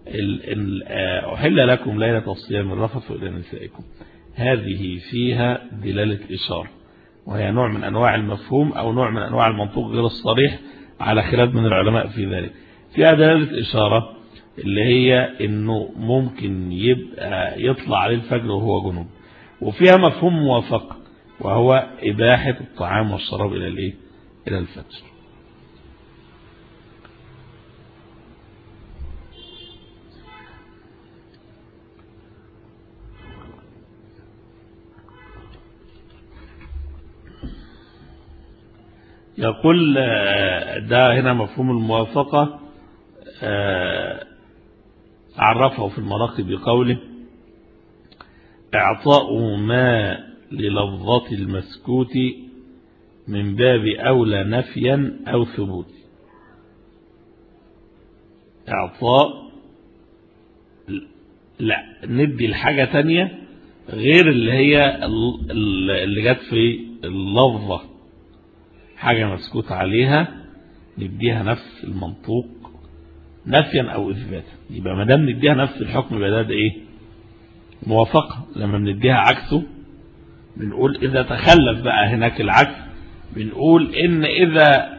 Speaker 3: أحل لكم ليلة الصيام الرفث إلى نسائكم. هذه فيها دلالة إشارة، وهي نوع من أنواع المفهوم أو نوع من أنواع المنطوق غير الصريح على خلاف من العلماء في ذلك. فيها دلالة إشارة اللي هي انه ممكن يبقى يطلع عليه الفجر وهو جنوب، وفيها مفهوم موافقة وهو إباحة الطعام والشراب إلى الإيه؟ إلى الفجر. يقول ده هنا مفهوم الموافقة عرفه في المراقب بقوله: إعطاء ما للفظة المسكوت من باب أولى نفيا أو ثبوت. إعطاء لا ندي الحاجة تانية غير اللي هي اللي جت في اللفظة، حاجة مسكوت عليها نديها نفس المنطوق نفيا أو إثباتا. يبقى ما دام نديها نفس الحكم يبقى ده إيه؟ موافقة. لما بنديها عكسه بنقول إذا تخلف بقى هناك العكس، بنقول إن إذا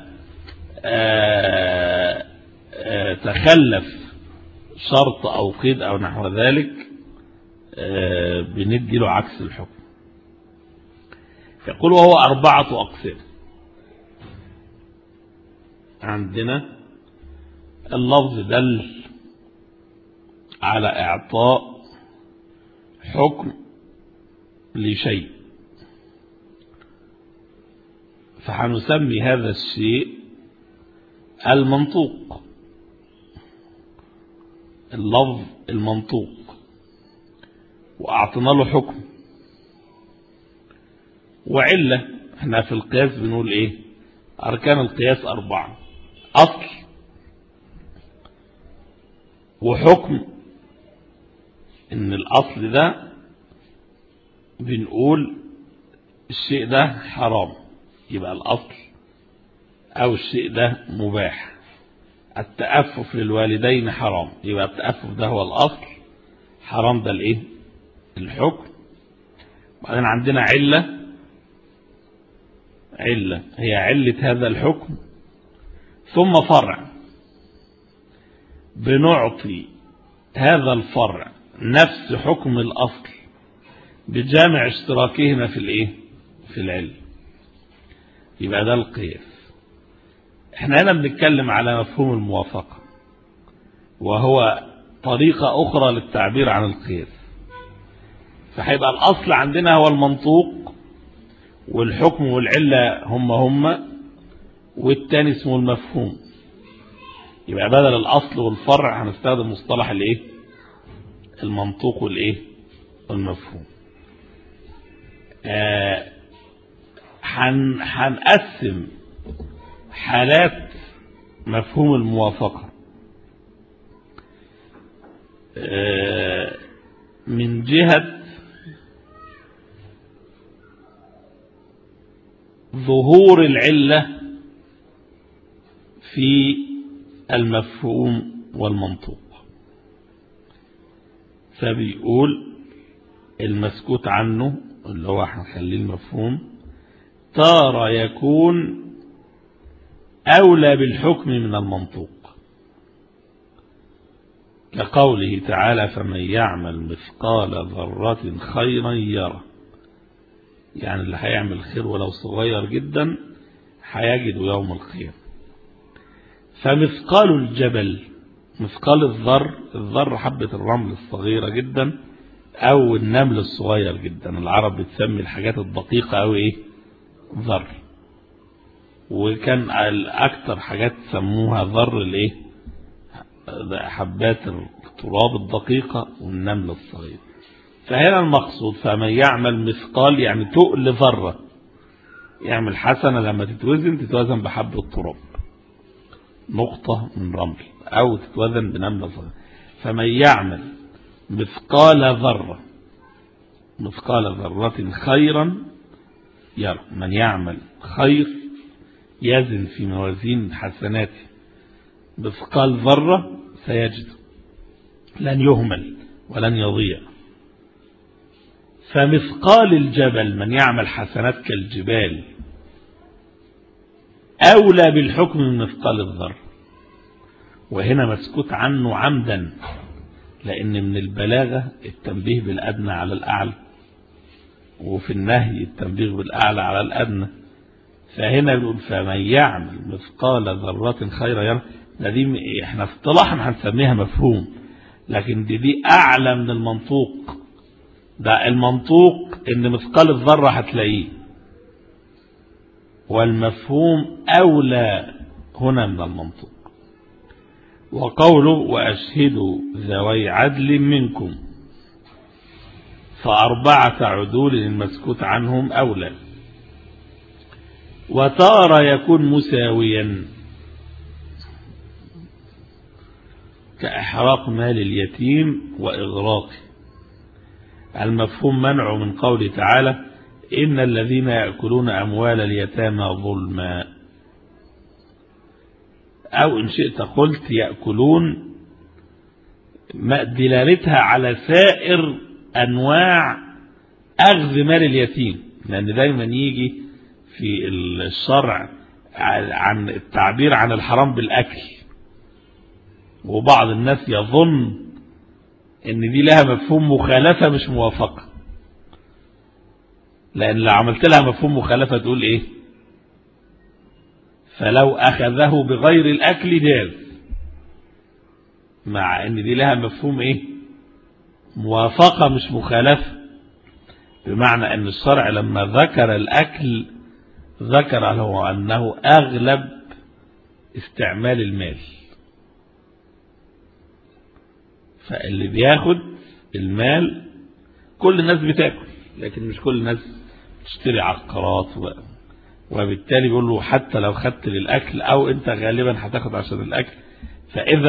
Speaker 3: آآ آآ تخلف شرط أو قيد أو نحو ذلك بندي له عكس الحكم. يقول: وهو أربعة أقسام. عندنا اللفظ دل على إعطاء حكم لشيء، فحنسمي هذا الشيء المنطوق، اللفظ المنطوق، وأعطينا له حكم وعلة. احنا في القياس بنقول ايه؟ أركان القياس أربعة: أصل وحكم. إن الأصل ده بنقول الشيء ده حرام يبقى الأصل، أو الشيء ده مباح. التأفف للوالدين حرام يبقى التأفف ده هو الأصل، حرام ده الإيه؟ الحكم. وبعدين عندنا علة، علة هي علة هذا الحكم، ثم فرع بنعطي هذا الفرع نفس حكم الأصل بجامع اشتراكهما في الإيه؟ في العلة. يبقى ده القياس. احنا هنا بنتكلم على مفهوم الموافقة، وهو طريقة أخرى للتعبير عن القياس. فهيبقى الأصل عندنا هو المنطوق، والحكم والعلة هم هم، والتاني اسمه المفهوم. يبقى بدل الأصل والفرع هنستخدم مصطلح الايه؟ المنطوق والايه؟ والمفهوم. آه هنقسم حالات مفهوم الموافقة آه من جهة ظهور العلة في المفهوم والمنطوق. فبيقول المسكوت عنه اللي هو هنخليه المفهوم تارة يكون أولى بالحكم من المنطوق، كقوله تعالى: فمن يعمل مثقال ذرة خيرا يره. يعني اللي هيعمل خير ولو صغير جدا هيجد يوم القيامة. فمثقال الجبل، مثقال الذر، الذر حبة الرمل الصغيرة جدا أو النمل الصغير جدا. العرب بتسمي الحاجات الدقيقة أو إيه؟ ذر. وكان الأكثر حاجات سموها ذر الإيه؟ حبات التراب الدقيقة والنمل الصغير. فهنا المقصود فمن يعمل مثقال يعني تقل ذرة، يعمل حسنة لما تتوزن تتوزن بحبة التراب، نقطة من رمل، أو تتوزن بنملة صغيرة. فمن يعمل مثقال ذرة، مثقال ذرة خيرا يرى. من يعمل خير يزن في موازين حسناته مثقال ذرة سيجد، لن يهمل ولن يضيع. فمثقال الجبل من يعمل حسنات كالجبال أولى بالحكم من مثقال الذرة. وهنا مسكوت عنه عمدا، لأن من البلاغة التنبيه بالأدنى على الأعلى، وفي النهي التنبيه بالأعلى على الأدنى. فهنا بيقول فمن يعمل مثقال ذرة خيرا يره. دي احنا في اصطلاحنا هنسميها مفهوم، لكن دي دي أعلى من المنطوق. ده المنطوق إن مثقال الذرة هتلاقيه، والمفهوم أولى هنا من المنطوق. وقوله وأشهدوا ذوي عدل منكم، فأربعة عدول المسكوت عنهم أولى. وتارة يكون مساويا كإحراق مال اليتيم وإغراقه. المفهوم منع من قوله تعالى إن الذين يأكلون أموال اليتامى ظلما، أو إن شئت قلت يأكلون دلالتها على سائر أنواع أخذ مال اليتيم، لأن دايما يجي في الشرع عن التعبير عن الحرام بالأكل، وبعض الناس يظن ان دي لها مفهوم مخالفة مش موافقة، لأن لو عملت لها مفهوم مخالفة تقول إيه؟ فلو أخذه بغير الأكل جاز، مع ان دي لها مفهوم إيه؟ موافقة مش مخالفة، بمعنى أن الشرع لما ذكر الأكل ذكر له أنه أغلب استعمال المال، فاللي بياخد المال كل الناس بتاكل، لكن مش كل الناس تشتري عقارات، وبالتالي بيقول له حتى لو خدت للأكل أو أنت غالبا هتاخد عشان الأكل. فإذا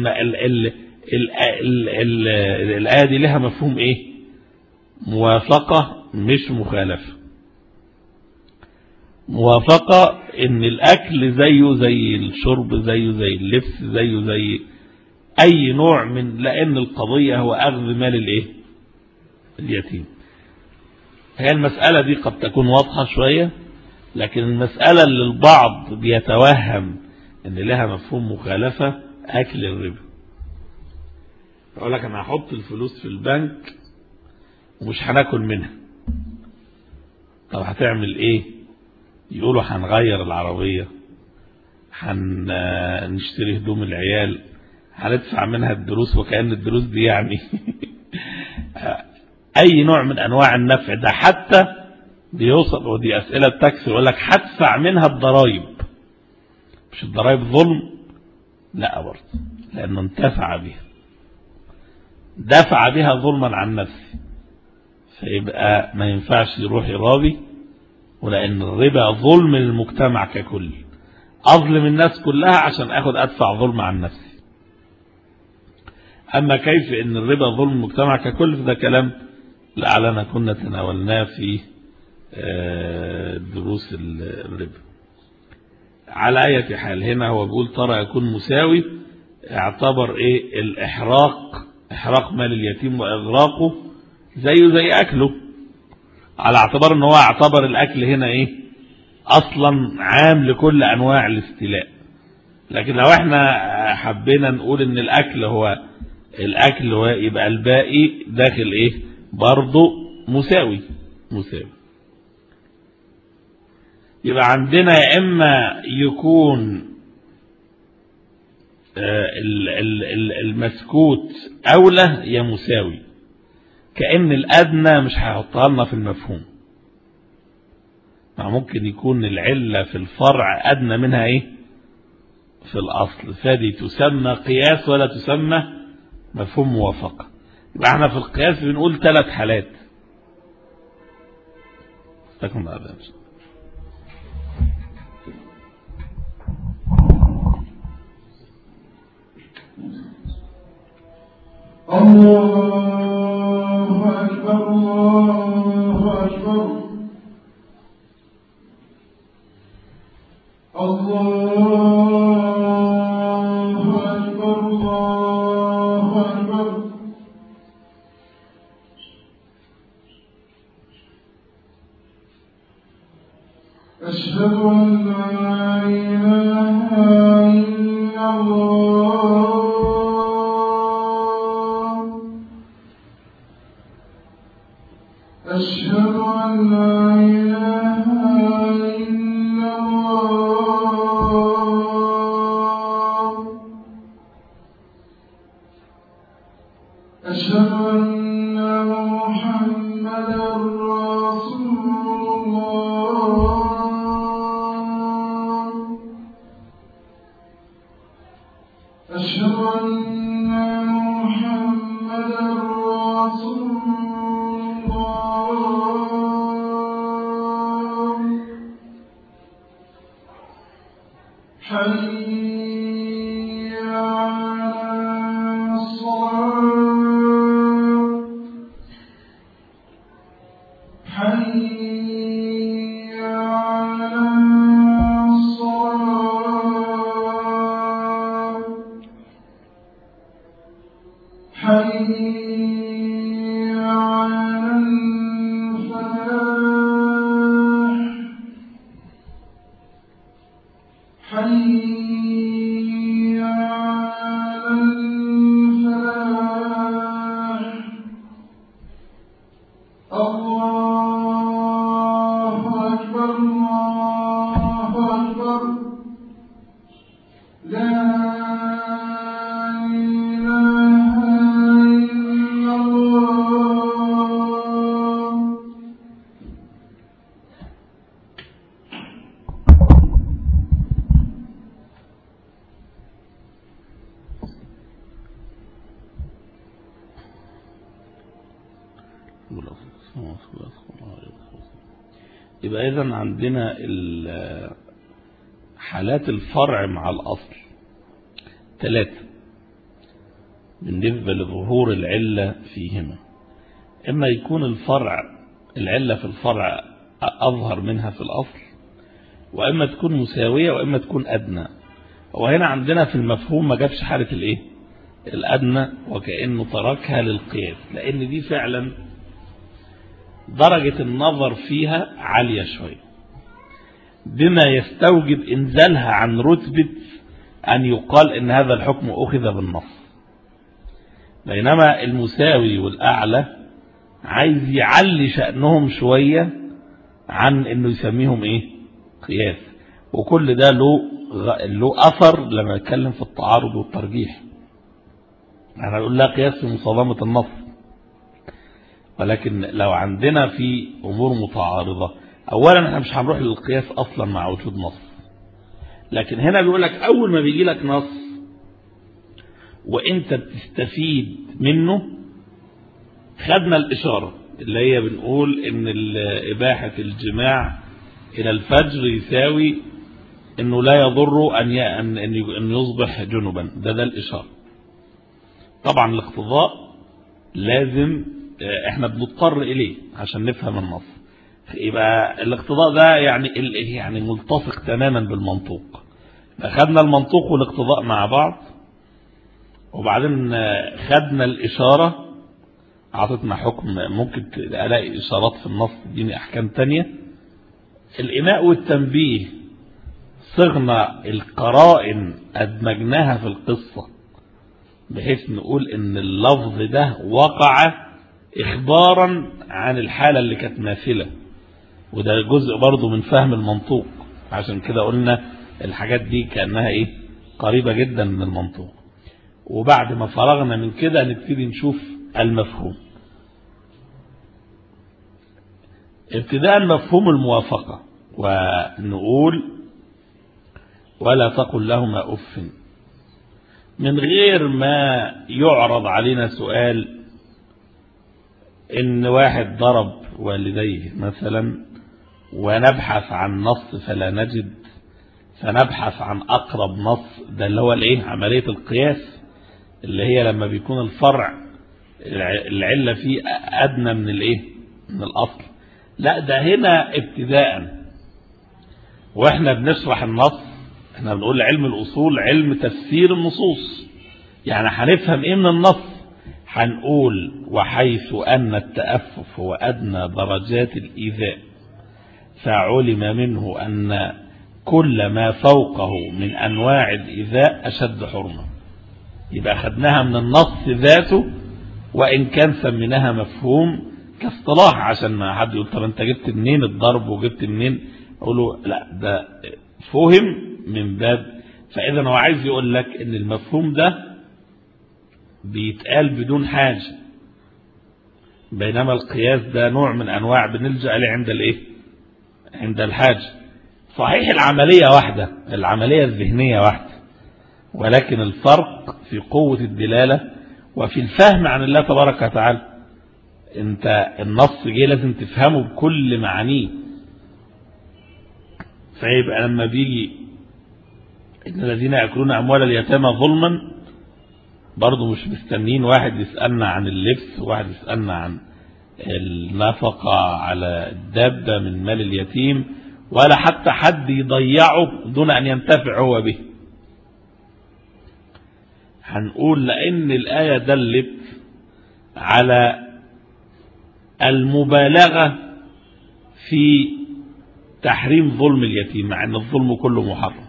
Speaker 3: الآية دي لها مفهوم إيه؟ موافقة مش مخالفة. موافقة إن الأكل زيه زي الشرب، زيه زي اللبس، زيه زي أي نوع من، لأن القضية هو أخذ مال الإيه؟ اليتيم. هي المسألة دي قد تكون واضحة شوية، لكن المسألة اللي البعض بيتوهم إن لها مفهوم مخالفة أكل الربا. أقول لك أنا هحط الفلوس في البنك ومش هناكل منها. طب هتعمل إيه؟ يقولوا هنغير العربية، هنشتري هدوم العيال، هندفع منها الدروس، وكأن الدروس دي يعني أي نوع من أنواع النفع ده. حتى بيوصل، ودي أسئلة تاكسي، يقول لك هدفع منها الضرائب. مش الضرائب ظلم؟ لا برضه، لأنه انتفع بها، دفع بها ظلما عن نفسه، فيبقى ما ينفعش يروح يرابي، ولأن الربا ظلم للمجتمع ككل. أظلم الناس كلها عشان أخذ أدفع ظلم عن نفسي. أما كيف أن الربا ظلم المجتمع ككل، فده كلام لعلنا كنا تناولناه في دروس الربا. على أي حال هنا هو بيقول ترى يكون مساوي، اعتبر إيه؟ الإحراق، إحراق مال اليتيم وإغراقه زيه زي أكله، على اعتبار أنه هو اعتبر الأكل هنا إيه؟ أصلا عام لكل أنواع الاستيلاء. لكن لو احنا حبينا نقول ان الأكل هو الأكل هو يبقى الباقي داخل إيه؟ برضه مساوي مساوي. يبقى عندنا يا إما يكون المسكوت أولى يا مساوي، كأن الأدنى مش هيحطها لنا في المفهوم. ممكن يكون العلة في الفرع أدنى منها إيه؟ في الأصل، فدي تسمى قياس ولا تسمى مفهوم موافقة. يبقى احنا في القياس بنقول ثلاث حالات. تكون هذا
Speaker 4: الله أكبر الله أكبر الله أكبر الله أكبر. أشهد أن لا إله إلا الله أشهد أن محمدا رسول الله. حي على الصلاة. حي
Speaker 3: يبقى إذن عندنا حالات الفرع مع الأصل ثلاثة بالنسبة لظهور العلة فيهما. إما يكون الفرع العلة في الفرع أظهر منها في الأصل، وإما تكون مساوية، وإما تكون أدنى. وهنا عندنا في المفهوم ما جابش حالة الإيه؟ الأدنى، وكأنه تركها للقياس، لأن دي فعلا درجة النظر فيها عالية شوية، بما يستوجب إنزالها عن رتبة أن يقال إن هذا الحكم أخذ بالنص. بينما المساوي والأعلى عايز يعلي شأنهم شوية عن إنه يسميهم إيه؟ قياس. وكل ده له له أثر لما يتكلم في التعارض والترجيح. أنا أقول لا قياس في مصادمة النص، ولكن لو عندنا في أمور متعارضة، أولا احنا مش هنروح للقياس أصلا مع وجود نص. لكن هنا بيقول لك أول ما بيجي لك نص وإنت بتستفيد منه، خدنا الإشارة اللي هي بنقول إن إباحة الجماع إلى الفجر يساوي إنه لا يضر أن أن يصبح جنبا. ده ده الإشارة. طبعا الاقتضاء لازم احنا بنضطر إليه عشان نفهم النص. يبقى الاقتضاء ده يعني يعني ملتصق تماما بالمنطوق. خدنا المنطوق والاقتضاء مع بعض، وبعدين خدنا الإشارة عطتنا حكم. ممكن ألاقي إشارات في النص تديني أحكام تانية. الإيماء والتنبيه صغنا القرائن أدمجناها في القصة، بحيث نقول إن اللفظ ده وقع إخبارا عن الحالة اللي كانت ماثلة، وده جزء برضو من فهم المنطوق. عشان كده قلنا الحاجات دي كأنها إيه؟ قريبة جدا من المنطوق. وبعد ما فرغنا من كده نبتدي نشوف المفهوم. ابتداء مفهوم الموافقة، ونقول ولا تقل لهما أف، من غير ما يعرض علينا سؤال إن واحد ضرب والديه مثلا، ونبحث عن نص فلا نجد، فنبحث عن أقرب نص. ده اللي هو الإيه؟ عملية القياس، اللي هي لما بيكون الفرع العلة فيه أدنى من الإيه؟ من الأصل. لا، ده هنا ابتداء وإحنا بنشرح النص احنا بنقول علم الأصول علم تفسير النصوص. يعني هنفهم إيه من النص؟ هنقول وحيث أن التأفف هو أدنى درجات الإيذاء، فعلم منه أن كل ما فوقه من أنواع الإيذاء أشد حرمة. يبقى خدناها من النص ذاته، وإن كان سميناها مفهوم كاصطلاح عشان ما حد يقول طب أنت جبت منين الضرب وجبت منين، أقوله لا، ده فهم من باب. فإذا هو عايز يقول لك إن المفهوم ده بيتقال بدون حاجة، بينما القياس ده نوع من أنواع بنلجأ إليه عند الإيه؟ عند الحاجة. صحيح العملية واحدة، العملية الذهنية واحدة، ولكن الفرق في قوة الدلالة وفي الفهم عن الله تبارك وتعالى. انت النص جه لازم تفهمه بكل معانيه. فيبقى لما بيجي إن الذين يأكلون أموال اليتامى ظلما، برضو مش مستنين واحد يسألنا عن اللبس وواحد يسألنا عن النفقة على الدابة من مال اليتيم، ولا حتى حد يضيعه دون أن ينتفع هو به. هنقول لأن الآية دلت على المبالغة في تحريم ظلم اليتيم، مع أن الظلم كله محرم.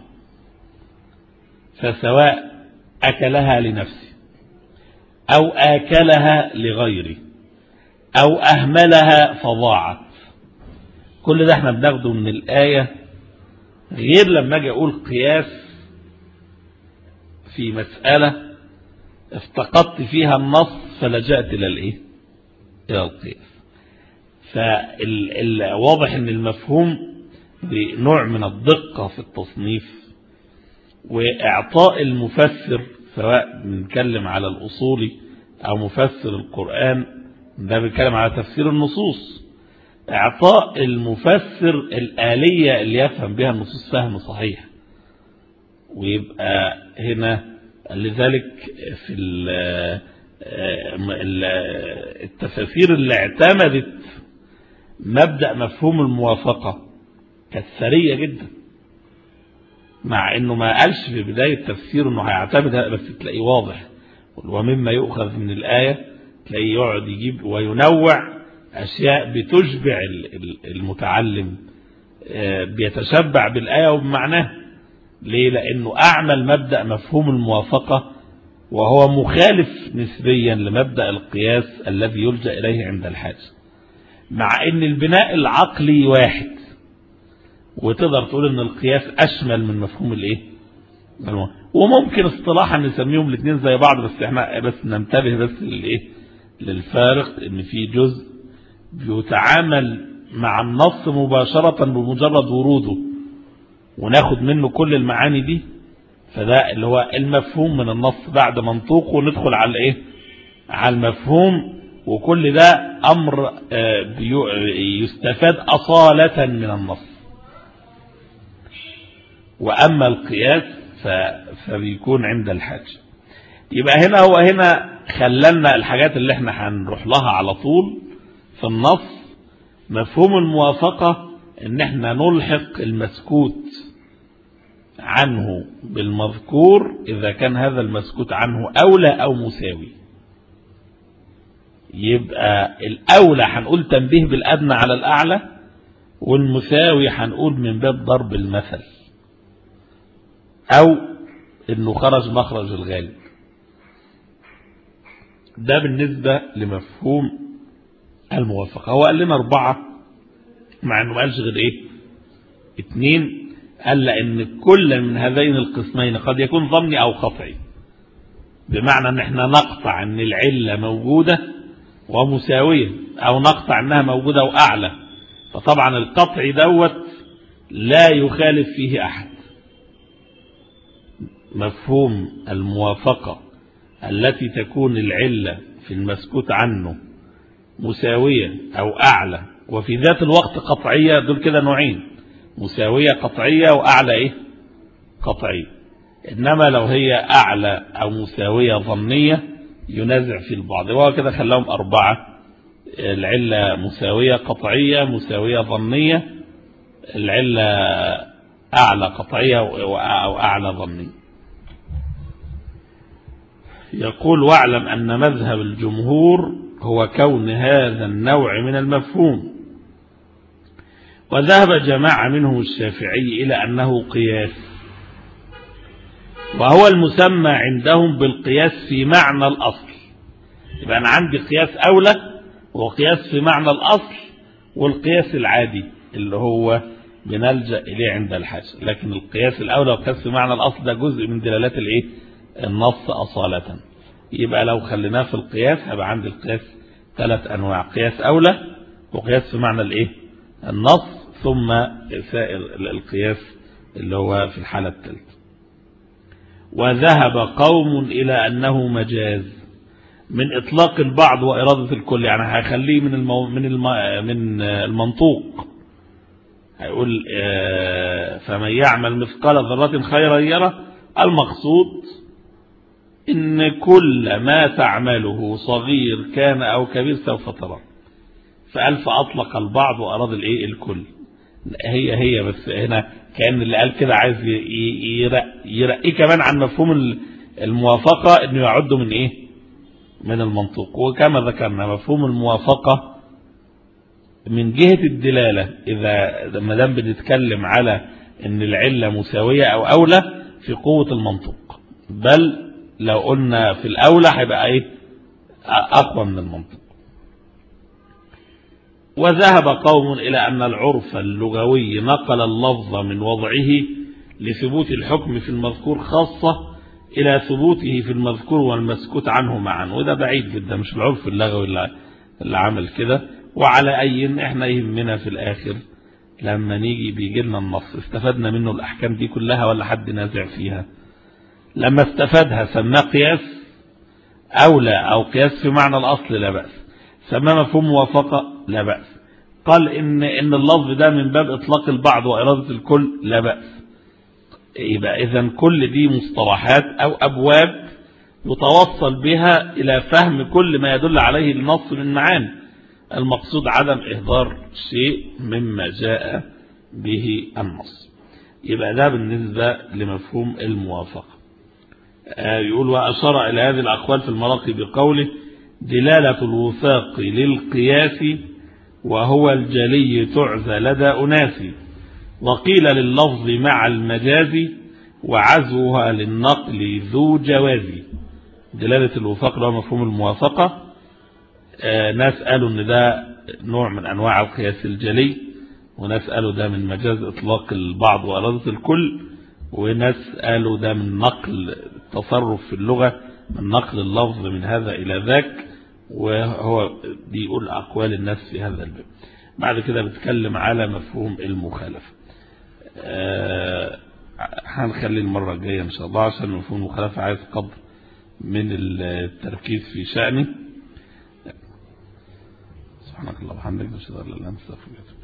Speaker 3: فسواء أكلها لنفسه أو آكلها لغيره أو أهملها فضاعت، كل ده احنا بناخده من الآية. غير لما اجي أقول قياس في مسألة افتقدت فيها النص فلجأت إلى الإيه؟ إلى القياس. فالواضح أن المفهوم بنوع من الدقة في التصنيف وإعطاء المفسر، سواء بنتكلم على الأصولي أو مفسر القرآن، ده بنتكلم على تفسير النصوص، إعطاء المفسر الآلية اللي يفهم بها النصوص فهم صحيح. ويبقى هنا لذلك في التفاسير اللي اعتمدت مبدأ مفهوم الموافقة كانت ثرية جدا، مع انه ما قالش في بداية تفسير انه هيعتمدها، بس تلاقيه واضح. ومما يؤخذ من الآية تلاقيه يقعد يجيب وينوع أشياء بتشبع المتعلم، بيتشبع بالآية وبمعناها. ليه؟ لأنه أعمل مبدأ مفهوم الموافقة، وهو مخالف نسبيا لمبدأ القياس الذي يلجأ إليه عند الحاجة، مع أن البناء العقلي واحد. وتقدر تقول أن القياس أشمل من مفهوم الإيه؟ وممكن اصطلاحا نسميهم الاثنين زي بعض، بس احنا بس ننتبه بس للإيه؟ للفارق، ان في جزء بيتعامل مع النص مباشرة بمجرد وروده وناخد منه كل المعاني دي، فده اللي هو المفهوم من النص بعد منطوقه، وندخل على ايه؟ على المفهوم. وكل ده امر يستفاد اصالة من النص. واما القياس فبيكون عند الحاجة. يبقى هنا هو هنا خللنا الحاجات اللي احنا هنروح لها على طول في النص. مفهوم الموافقة ان احنا نلحق المسكوت عنه بالمذكور اذا كان هذا المسكوت عنه اولى او مساوي. يبقى الاولى هنقول تنبيه بالادنى على الاعلى، والمساوي هنقول من باب ضرب المثل، او انه خرج مخرج الغالب. ده بالنسبة لمفهوم الموافقة. هو قال لنا أربعة، مع أنه ما قالش غير إيه؟ اتنين. قال لأن كل من هذين القسمين قد يكون ظني أو قطعي، بمعنى أن احنا نقطع أن العلة موجودة ومساوية، أو نقطع أنها موجودة وأعلى. فطبعا القطعي دوت لا يخالف فيه أحد. مفهوم الموافقة التي تكون العلة في المسكوت عنه مساوية أو أعلى وفي ذات الوقت قطعية، دول كده نوعين: مساوية قطعية وأعلى إيه؟ قطعية. إنما لو هي أعلى أو مساوية ظنية ينازع في البعض. وهو كده خلاهم أربعة: العلة مساوية قطعية، مساوية ظنية، العلة أعلى قطعية أو أعلى ظنية. يقول: واعلم أن مذهب الجمهور هو كون هذا النوع من المفهوم، وذهب جماعة منهم الشافعي إلى أنه قياس، وهو المسمى عندهم بالقياس في معنى الأصل. يبقى أنا عندي قياس أولى وقياس في معنى الأصل، والقياس العادي اللي هو بنلجأ إليه عند الحاجة. لكن القياس الأولى والقياس في معنى الأصل ده جزء من دلالات الإيه؟ النص أصالة. يبقى لو خليناه في القياس هيبقى عندي القياس ثلاث أنواع: قياس أولى، وقياس في معنى الإيه؟ النص، ثم سائر القياس اللي هو في الحالة الثالثة. وذهب قوم إلى أنه مجاز من إطلاق البعض وإرادة الكل، يعني هيخليه من المو من الم من المنطوق، هيقول فمن يعمل مثقال ذرة خيرا يره. المقصود إن كل ما تعمله صغير كان أو كبير سوف ترى، فألف أطلق البعض وأراد الإيه الكل. هي هي بس هنا كأن اللي قال كده عايز يرقي كمان عن مفهوم الموافقة، إنه يعد من إيه من المنطوق. وكما ذكرنا مفهوم الموافقة من جهة الدلالة، إذا ما دام بنتكلم على إن العلة مساوية أو أولى في قوة المنطوق، بل لو قلنا في الأولى هيبقى إيه أقوى من المنطوق. وذهب قوم إلى أن العرف اللغوي نقل اللفظ من وضعه لثبوت الحكم في المذكور خاصة إلى ثبوته في المذكور والمسكوت عنه معا، وده بعيد جدا، مش العرف اللغوي اللي عمل كده. وعلى أي احنا يهمنا في الآخر لما نيجي بيجي لنا النص استفدنا منه الأحكام دي كلها ولا حد نازع فيها؟ لما استفادها سماه قياس أولى أو قياس في معنى الأصل لا بأس، سماه مفهوم موافقة لا بأس، قال إن إن اللفظ ده من باب إطلاق البعض وإرادة الكل لا بأس. يبقى إذن كل دي مصطلحات أو أبواب يتوصل بها إلى فهم كل ما يدل عليه النص من معاني. المقصود عدم إهدار شيء مما جاء به النص. يبقى ده بالنسبة لمفهوم الموافقة. يقول وأشار إلى هذه الأقوال في المراقي بقوله دلالة الوثاق للقياس وهو الجلي تعزى لدى أناس، وقيل لللفظ مع المجاز وعزوها للنقل ذو جواز. دلالة الوثاق له مفهوم الموافقة، ناس قالوا ان ده نوع من انواع القياس الجلي، وناس قالوا ده من مجاز اطلاق البعض وإرادة الكل، وناس قالوا ده من نقل التصرف في اللغة، من نقل اللفظ من هذا إلى ذاك. وهو بيقول أقوال الناس في هذا الباب. بعد كده بتكلم على مفهوم المخالفة. أه هنخلي المرة الجاية إن شاء الله، عشان مفهوم المخالفة عايز قدر من التركيز في شأنه. سبحانك اللهم وبحمدك، نشهد أن لا إله إلا أنت، نستغفرك.